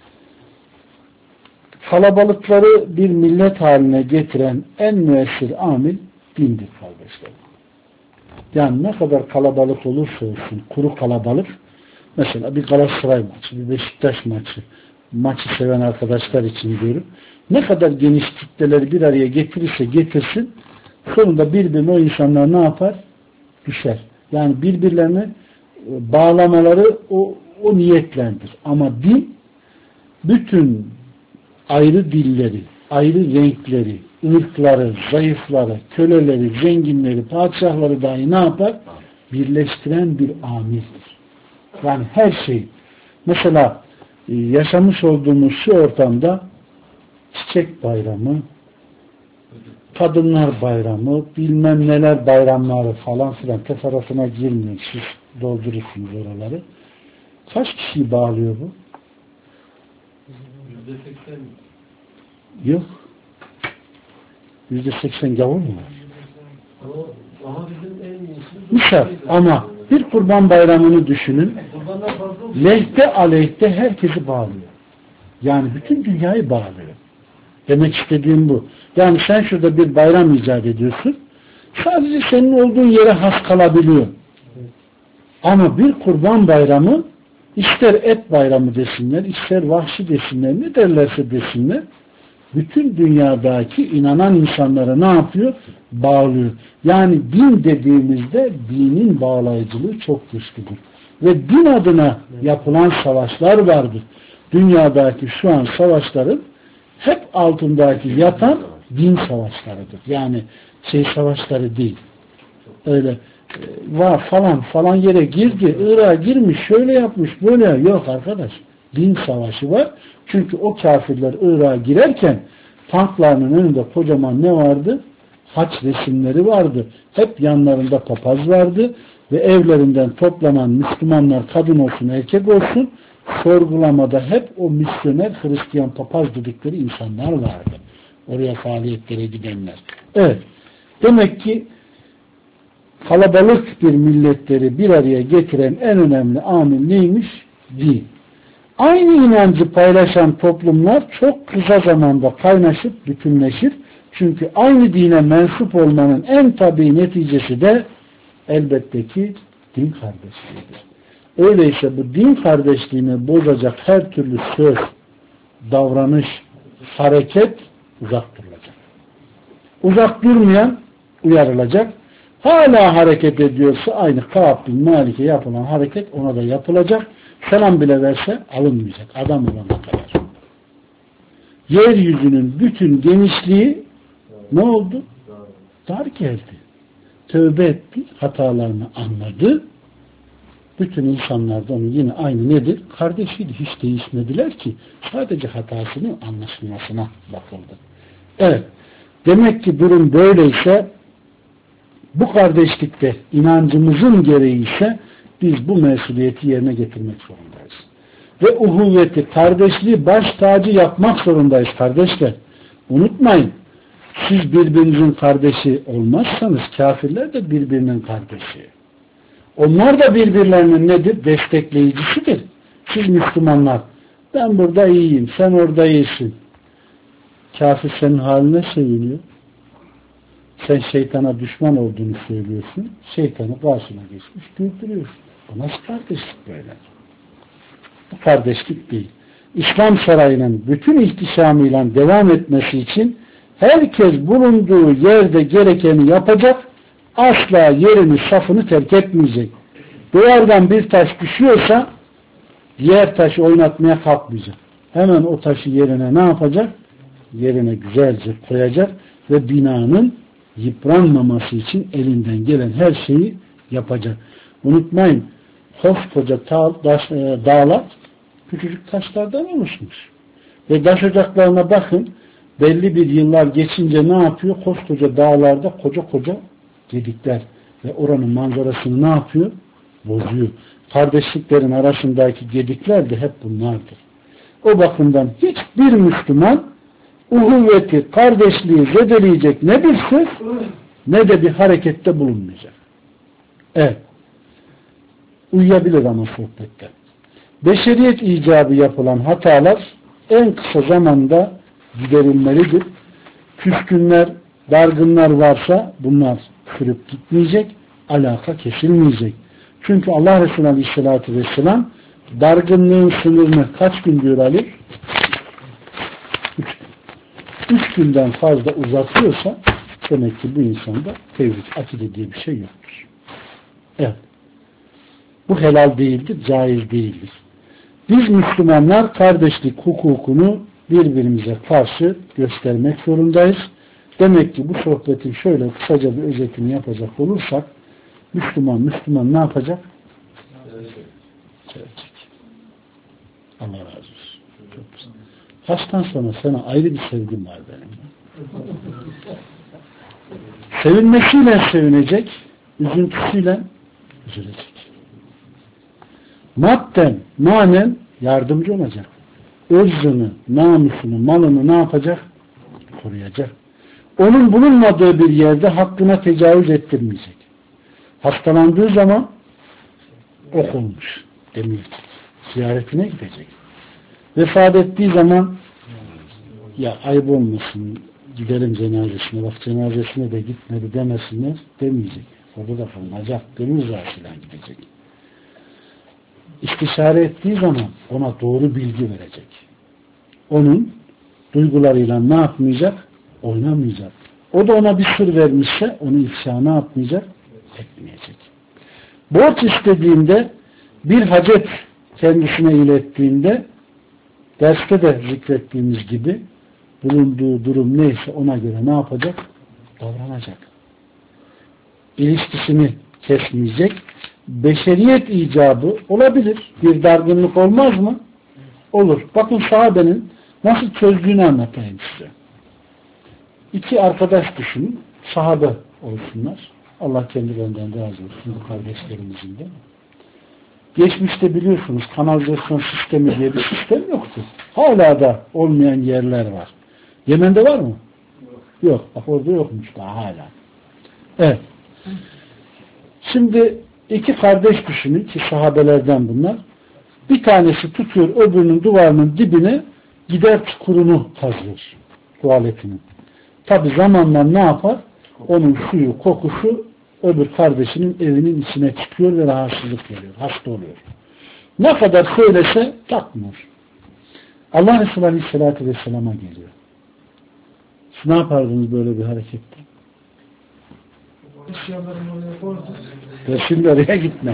kalabalıkları bir millet haline getiren en müessir amil dindir kardeşlerim. Yani ne kadar kalabalık olursa olsun, kuru kalabalık, mesela bir Galatasaray maçı, bir Beşiktaş maçı seven arkadaşlar için diyorum, ne kadar geniş kitleleri bir araya getirirse getirsin, sonunda birbirine o insanlar ne yapar? Düşer. Yani birbirlerini bağlamaları o niyetlendir. Ama din bütün ayrı dilleri, ayrı renkleri, ırkları, zayıfları, köleleri, zenginleri, padişahları dahi ne yapar? Birleştiren bir amirdir. Yani her şey. Mesela yaşamış olduğumuz şu ortamda çiçek bayramı, kadınlar bayramı, bilmem neler bayramları falan filan teferruatına girmiyor. Siz doldurursunuz oraları. Kaç kişiyi bağlıyor bu? %80. Yok. %80 gavur mu var? Ama bizim en iyisi misal ama bir kurban bayramını düşünün. Lehte aleyhte herkesi bağlıyor. Yani bütün dünyayı bağlıyor. Demek istediğim bu. Yani sen şurada bir bayram icat ediyorsun. Sadece senin olduğun yere has kalabiliyor. Ama bir kurban bayramı ister et bayramı desinler, ister vahşi desinler, ne derlerse desinler, bütün dünyadaki inanan insanlara ne yapıyor? Bağlıyor. Yani din dediğimizde dinin bağlayıcılığı çok güçlüdür. Ve din adına yapılan savaşlar vardır. Dünyadaki şu an savaşların hep altındaki yatan din savaşlarıdır. Yani savaşları değil. Öyle var falan yere girdi, Irak'a girmiş, şöyle yapmış, böyle yok arkadaş. Din savaşı var. Çünkü o kafirler Irak'a girerken tanklarının önünde kocaman ne vardı? Haç resimleri vardı. Hep yanlarında papaz vardı ve evlerinden toplanan Müslümanlar kadın olsun erkek olsun sorgulamada hep o misyoner Hristiyan papaz dedikleri insanlar vardı. Oraya faaliyetlere gidenler. Evet. Demek ki kalabalık bir milletleri bir araya getiren en önemli amil neymiş? Din. Aynı inancı paylaşan toplumlar çok kısa zamanda kaynaşıp bütünleşir. Çünkü aynı dine mensup olmanın en tabii neticesi de elbette ki din kardeşliğidir. Öyleyse bu din kardeşliğini bozacak her türlü söz, davranış, hareket uzak durulacak. Uzak durmayan uyarılacak. Hala hareket ediyorsa aynı Kâb bin Malik'e yapılan hareket ona da yapılacak. Selam bile verse alınmayacak. Adam olana kadar. Yeryüzünün bütün genişliği ne oldu? Dar geldi. Tövbe etti. Hatalarını anladı. Bütün insanlar da onu yine aynı nedir? Kardeşiydi. Hiç değişmediler ki. Sadece hatasının anlaşılmasına bakıldı. Evet. Demek ki durum böyleyse bu kardeşlikte inancımızın gereği ise biz bu mesuliyeti yerine getirmek zorundayız. Ve uhuvveti, kardeşliği baş tacı yapmak zorundayız kardeşler. Unutmayın. Siz birbirinizin kardeşi olmazsanız kafirler de birbirinin kardeşi. Onlar da birbirlerinin nedir? Destekleyicisidir. Siz Müslümanlar, ben burada iyiyim, sen orada iyisin. Kafir senin haline seviniyor. Sen şeytana düşman olduğunu söylüyorsun. Şeytanı karşına geçmiş güldürüyorsun. Bu nasıl kardeşlik böyle? Bu kardeşlik değil. İslam sarayının bütün ihtişamıyla devam etmesi için herkes bulunduğu yerde gerekeni yapacak, asla yerini, safını terk etmeyecek. Duvardan bir taş düşüyorsa diğer taşı oynatmaya kalkmayacak. Hemen o taşı yerine ne yapacak? Yerine güzelce koyacak ve binanın yıpranmaması için elinden gelen her şeyi yapacak. Unutmayın, koskoca dağlar küçücük taşlardan oluşmuş. Ve taş ocaklarına bakın, belli bir yıllar geçince ne yapıyor? Koskoca dağlarda koca koca gedikler ve oranın manzarasını ne yapıyor? Bozuyor. Kardeşliklerin arasındaki gedikler de hep bunlardır. O bakımdan hiçbir Müslüman uhuvveti, kardeşliği zedeleyecek ne bir söz ne de bir harekette bulunmayacak. Evet. Uyuyabilir ama sohbette. Beşeriyet icabı yapılan hatalar en kısa zamanda giderilmelidir. Küskünler, dargınlar varsa bunlar sürüp gitmeyecek, alaka kesilmeyecek. Çünkü Allah Resulü Aleyhisselatü Vesselam dargınlığın sınırını kaç gün diyor Ali? 3 gün. 3 günden fazla uzatıyorsa demek ki bu insanda tevhid, akide diye bir şey yoktur. Evet. Bu helal değildir, caiz değildir. Biz Müslümanlar kardeşlik hukukunu birbirimize karşı göstermek zorundayız. Demek ki bu sohbetin şöyle kısaca bir özetini yapacak olursak Müslüman ne yapacak? Sevecek. Allah razı olsun. Çok güzel. Kaçtan sonra sana ayrı bir sevgim var benim. Sevinmesiyle sevinecek, üzüntüsüyle üzülecek. Madden, manen yardımcı olacak. Irzını, namusunu, malını ne yapacak? Koruyacak. Onun bulunmadığı bir yerde hakkına tecavüz ettirmeyecek. Hastalandığı zaman olmuş demeyecek. Ziyaretine gidecek. Vefat ettiği zaman ya ayıp olmasın gidelim cenazesine, bak cenazesine de gitmedi demesinler demeyecek. Orada da kalınacak. Gönül rızasıyla gidecek. İstişare ettiği zaman ona doğru bilgi verecek. Onun duygularıyla ne yapmayacak? Oynamayacak. O da ona bir sır vermişse onu ifşa ne yapmayacak? Etmeyecek. Borç istediğinde bir hacet kendisine ilettiğinde derste de zikrettiğimiz gibi bulunduğu durum neyse ona göre ne yapacak? Davranacak. İlişkisini kesmeyecek. Beşeriyet icabı olabilir. Bir dargınlık olmaz mı? Olur. Bakın sahabenin nasıl çözdüğünü anlatayım size. 2 arkadaş düşünün. Sahabe olsunlar. Allah kendilerinden razı olsun bu kardeşlerimizin de. Geçmişte biliyorsunuz kanalizasyon sistemi diye bir sistem yoktu. Hala da olmayan yerler var. Yemen'de var mı? Yok. Bak orada yokmuş daha hala. Evet. Şimdi 2 kardeş düşünün ki sahabelerden bunlar. Bir tanesi tutuyor öbürünün duvarının dibine gider çukurunu kazıyor. Tuvaletinin. Tabi zamanla ne yapar? Onun suyu, kokusu öbür kardeşinin evinin içine çıkıyor ve rahatsızlık veriyor. Hasta oluyor. Ne kadar söylese takmıyor. Allah Resulü Aleyhisselatü Vesselam'a geliyor. Siz ne yapardınız böyle bir harekette? Şimdi oraya gitme.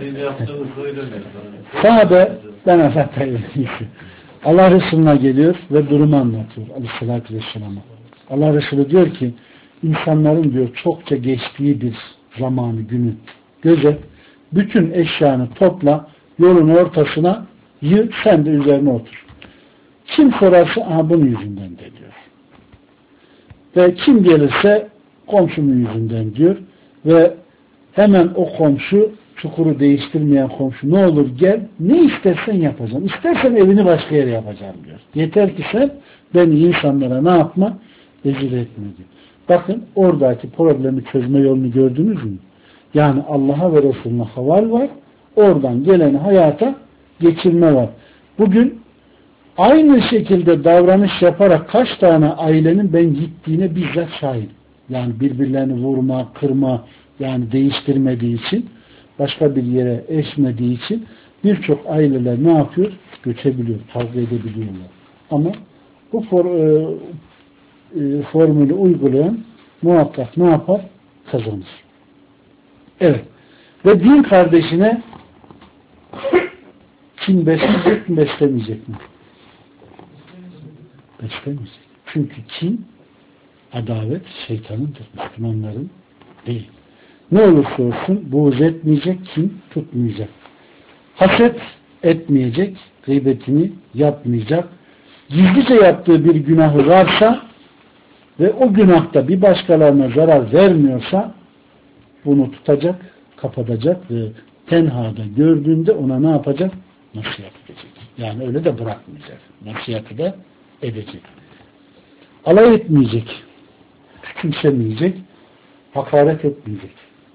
Sahabe ben anlatayım. Allah Resulü'ne geliyor ve durumu anlatıyor Aleyhisselatü Vesselam'a. Allah Resulü diyor ki insanların diyor çokça geçtiği bir zamanı günü gözet, bütün eşyanı topla, yolun ortasına yığ, sen de üzerine otur. Kim sorarsa aha bunun yüzünden de diyor. Ve kim gelirse komşumun yüzünden diyor ve hemen o komşu, çukuru değiştirmeyen komşu ne olur gel, ne istersen yapacağım. İstersen evini başka yere yapacağım diyor. Yeter ki sen beni insanlara ne yapma? Rezil etme diyor. Bakın oradaki problemi çözme yolunu gördünüz mü? Yani Allah'a ve Resulüne haval var. Oradan gelen hayata geçirme var. Bugün aynı şekilde davranış yaparak kaç tane ailenin ben gittiğine bizzat şahit. Yani birbirlerini vurma, kırma, yani değiştirmediği için, başka bir yere eşmediği için birçok aileler ne yapıyor? Göçebiliyor, kavga edebiliyorlar. Ama bu formülü uygulayan muhakkak ne yapar? Kazanır. Evet. Ve din kardeşine kin besleyecek mi, beslemeyecek mi? Beslemeyecek. Çünkü kin, adavet şeytanındır. Müslümanların değil. Ne olursa olsun buğz etmeyecek, kin tutmayacak. Haset etmeyecek, gıybetini yapmayacak. Gizlice yaptığı bir günahı varsa ve o günahta bir başkalarına zarar vermiyorsa bunu tutacak, kapatacak ve tenhada gördüğünde ona ne yapacak? Nasihat edecek. Yani öyle de bırakmayacak. Nasihatı da edecek. Alay etmeyecek. Küçümsemeyecek. Hakaret etmeyecek.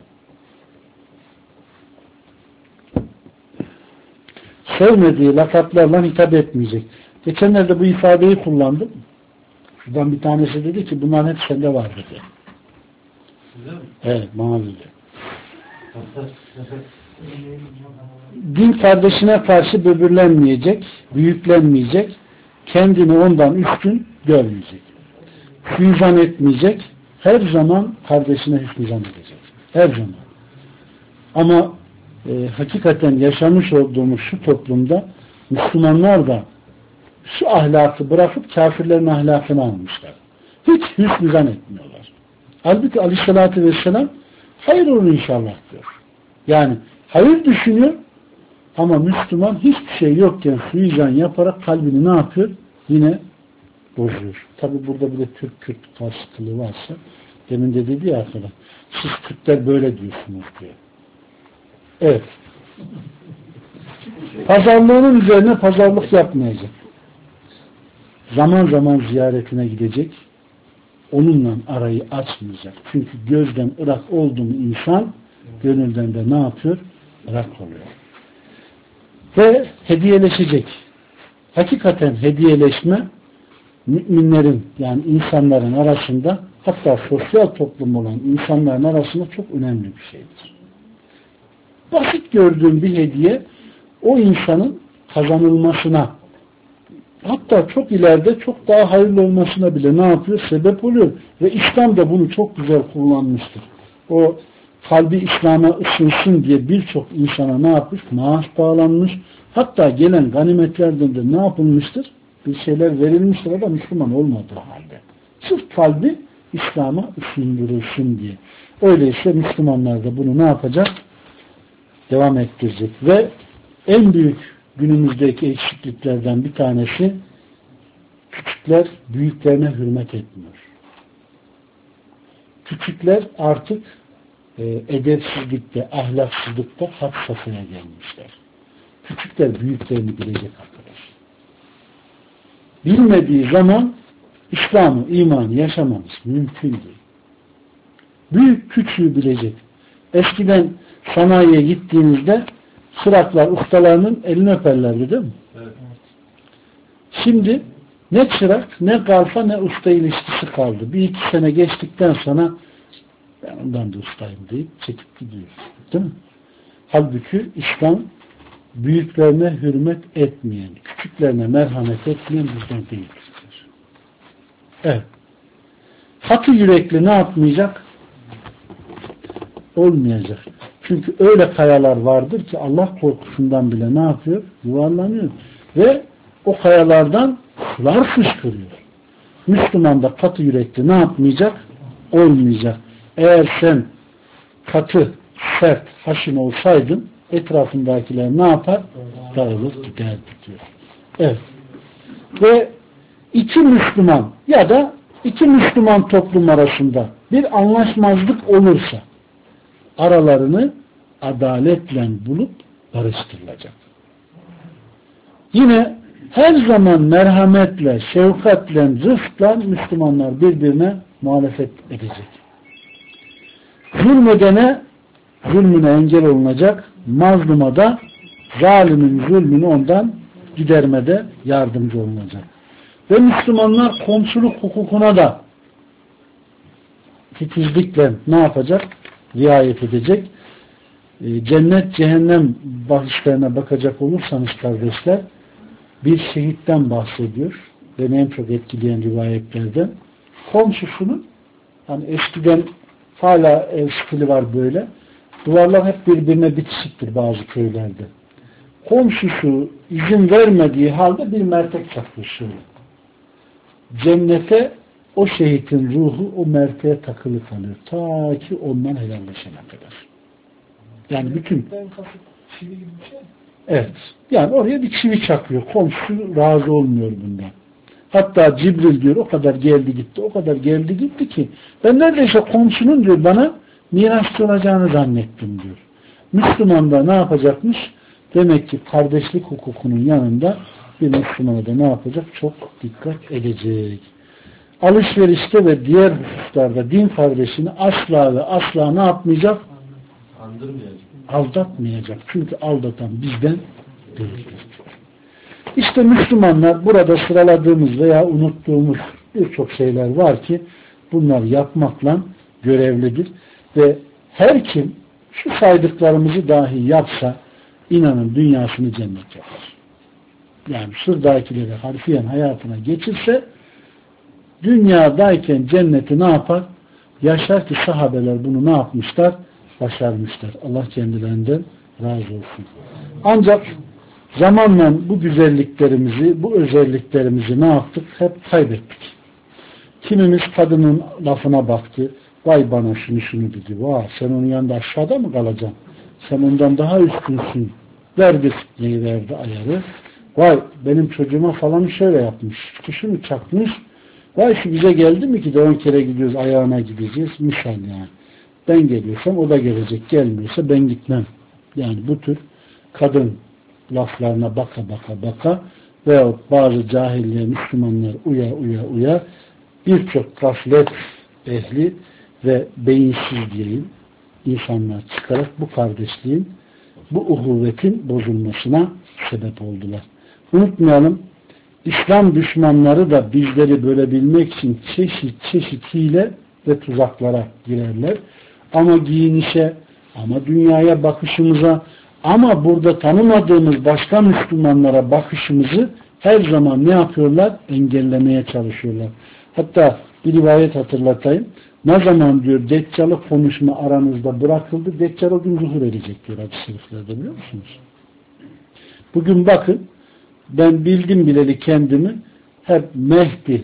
Sevmediği lakaplarla hitap etmeyecek. Geçenlerde bu ifadeyi kullandım. Şuradan bir tanesi dedi ki bunların hep sende var dedi. Evet, bana dedi. Din kardeşine karşı böbürlenmeyecek, büyüklenmeyecek, kendini ondan üstün görmeyecek. Hüzan etmeyecek, her zaman kardeşine hüzan edecek. Her zaman. Ama hakikaten yaşamış olduğumuz şu toplumda Müslümanlar da şu ahlakı bırakıp kafirlerin ahlakını almışlar. Hiç hüsnüzan etmiyorlar. Halbuki Aleyhisselatü Vesselam hayır olur inşallah diyor. Yani hayır düşünüyor ama Müslüman hiçbir şey yokken suizan yaparak kalbini ne yapıyor? Yine bozuyor. Tabi burada bir de Türk-Kürt karşıtlığı varsa demin de dedi ya arkadaş siz Kürtler böyle diyorsunuz diyor. Evet. Pazarlığının üzerine pazarlık yapmayacak. Zaman zaman ziyaretine gidecek. Onunla arayı açmayacak. Çünkü gözden ırak oldu mu insan gönülden de ne yapıyor? Irak oluyor. Ve hediyeleşecek. Hakikaten hediyeleşme müminlerin yani insanların arasında hatta sosyal toplum olan insanların arasında çok önemli bir şeydir. Basit gördüğüm bir hediye o insanın kazanılmasına hatta çok ileride çok daha hayırlı olmasına bile ne yapıyor? Sebep oluyor. Ve İslam da bunu çok güzel kullanmıştır. O kalbi İslam'a ısınsın diye birçok insana ne yapmış? Maaş bağlanmış. Hatta gelen ganimetlerden de ne yapılmıştır? Bir şeyler verilmiştir ama Müslüman olmadığı halde. Sırf kalbi İslam'a ısındırılsın diye. Öyleyse Müslümanlar da bunu ne yapacak? Devam ettirecek. Ve en büyük günümüzdeki eksikliklerden bir tanesi küçükler büyüklerine hürmet etmiyor. Küçükler artık edepsizlikte, ahlaksızlıkta had safhaya gelmişler. Küçükler büyüklerini bilecek arkadaş. Bilmediği zaman İslam'ı, imanı yaşamamız mümkün değil. Büyük küçüğü bilecek. Eskiden sanayiye gittiğinizde çıraklar ustalarının elini öperlerdi değil mi? Evet. Şimdi ne çırak, ne kalfa, ne usta ilişkisi kaldı. Bir iki sene geçtikten sonra ben ondan da ustayım deyip çekip gidiyor. Değil mi? Halbuki İslam büyüklerine hürmet etmeyen, küçüklerine merhamet etmeyen bizden değildir. Evet. Katı yürekli ne yapmayacak? Olmayacak. Çünkü öyle kayalar vardır ki Allah korkusundan bile ne yapıyor? Yuvarlanıyor. Ve o kayalardan sular fışkırıyor. Müslüman da katı yürekli ne yapmayacak? Olmayacak. Eğer sen katı, sert, haşin olsaydın etrafındakiler ne yapar? Dağılır giderdi diyor. Evet. Ve iki Müslüman ya da iki Müslüman toplum arasında bir anlaşmazlık olursa aralarını adaletle bulup barıştırılacak. Yine her zaman merhametle, şefkatle, rıfkla Müslümanlar birbirine muhalefet edecek. Zulmedene zulmüne engel olunacak, mazluma da zalimin zulmünü ondan gidermede yardımcı olunacak. Ve Müslümanlar komşuluk hukukuna da titizlikle ne yapacak? Riayet edecek. Cennet, cehennem bahislerine bakacak olursanız kardeşler, bir şehitten bahsediyor. Beni en çok etkileyen rivayetlerden. Komşusunun, hani eskiden hala ev stili var böyle. Duvarlar hep birbirine bitişiktir bazı köylerde. Komşusu izin vermediği halde bir mertek çakıyor şöyle. Cennete o şehitin ruhu o merteğe takılı kalıyor. Ta ki ondan helalleşene kadar. Yani bütün evet. Yani oraya bir çivi çakıyor. Komşu razı olmuyor bundan. Hatta Cibril diyor o kadar geldi gitti, o kadar geldi gitti ki ben neredeyse komşunun diyor bana mirasçı olacağını zannettim diyor. Müslüman da ne yapacakmış? Demek ki kardeşlik hukukunun yanında bir Müslüman da ne yapacak? Çok dikkat edecek. Alışverişte ve diğer hususlarda din kardeşini asla ve asla ne yapmayacak? Aldatmayacak. Çünkü aldatan bizden değildir. İşte Müslümanlar burada sıraladığımız veya unuttuğumuz birçok şeyler var ki bunlar yapmakla görevlidir. Ve her kim şu saydıklarımızı dahi yapsa inanın dünyasını cennet yapar. Yani şuradakileri harfiyen hayatına geçirse dünyadayken cenneti ne yapar? Yaşar ki sahabeler bunu ne yapmışlar? Başarmışlar. Allah kendilerinden razı olsun. Ancak zamanla bu güzelliklerimizi, bu özelliklerimizi ne yaptık? Hep kaybettik. Kimimiz kadının lafına baktı. Vay bana şunu dedi. Vay sen onun yanında aşağıda mı kalacaksın? Sen ondan daha üstünsün. Verdi fitneyi, verdi ayarı. Vay benim çocuğuma falan şöyle yapmış. Şunu çakmış. Vay şu bize geldi mi ki de 10 kere gidiyoruz ayağına gideceğiz. Misal yani. Ben geliyorsam o da gelecek. Gelmiyorsa ben gitmem. Yani bu tür kadın laflarına baka veyahut bazı cahiliye Müslümanlar uya birçok gaflet ehli ve beyinsiz diyeyim insanlar çıkarak bu kardeşliğin, bu uhuvvetin bozulmasına sebep oldular. Unutmayalım, İslam düşmanları da bizleri bölebilmek için çeşit hile ve tuzaklara girerler. Ama giyinişe, ama dünyaya bakışımıza, ama burada tanımadığımız başka Müslümanlara bakışımızı her zaman ne yapıyorlar? Engellemeye çalışıyorlar. Hatta bir rivayet hatırlatayım. Ne zaman diyor Deccal'ı konuşma aranızda bırakıldı, Deccal o gün zuhur edecek diyor hadis-i şeriflerde, biliyor musunuz? Bugün bakın, ben bildim bileli kendimi hep Mehdi,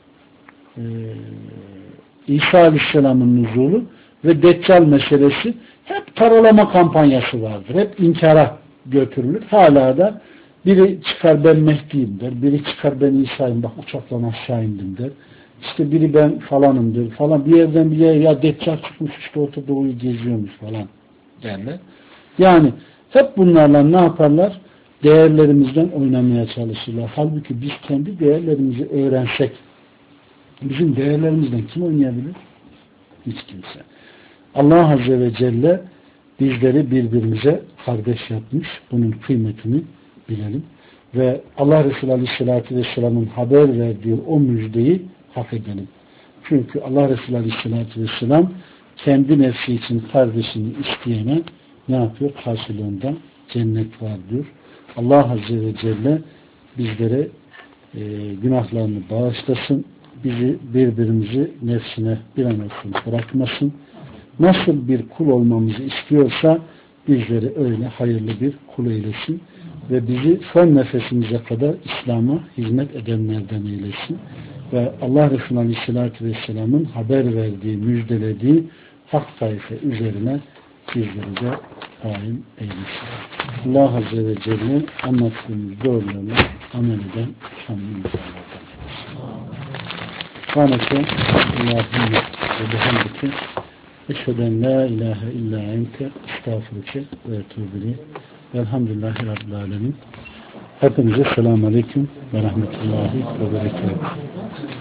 İsa Aleyhisselam'ın nüzulu ve Deccal meselesi hep karalama kampanyası vardır. Hep inkara götürülür. Hala da biri çıkar ben Mehdi'yim der. Biri çıkar ben İsa'yım bak uçaktan aşağı indim der. İşte biri ben falanım der falan. Bir yerden bir yere ya Deccal çıkmış işte Orta Doğu'yu geziyormuş falan derler. Yani hep bunlarla ne yaparlar? Değerlerimizden oynamaya çalışırlar. Halbuki biz kendi değerlerimizi öğrensek bizim değerlerimizden kim oynayabilir? Hiç kimse. Allah Azze ve Celle bizleri birbirimize kardeş yapmış. Bunun kıymetini bilelim. Ve Allah Resulü Aleyhisselatü Vesselam'ın haber verdiği o müjdeyi hak edelim. Çünkü Allah Resulü Aleyhisselatü Vesselam kendi nefsi için kardeşini isteyene ne yapıyor? Karşılığında cennet var diyor. Allah Azze ve Celle bizlere günahlarını bağışlasın. Bizi birbirimizi nefsine bir an olsun bırakmasın. Nasıl bir kul olmamızı istiyorsa bizleri öyle hayırlı bir kul eylesin ve bizi son nefesimize kadar İslam'a hizmet edenlerden eylesin ve Allah Resulü Aleyhisselatü Vesselam'ın haber verdiği, müjdelediği hak taife üzerine bizleri de kaim eylesin. Allah Azze ve Celle anlattığımız doğrularla amel eden samimi insanlardan. Subhaneke Allahümme ve bihamdike eşheden la ilahe illa ente estağfurüke ve etûbü velhamdülillahi rabbil alemin. Hepinize selamun aleyküm ve rahmetullahi ve berekatuhu.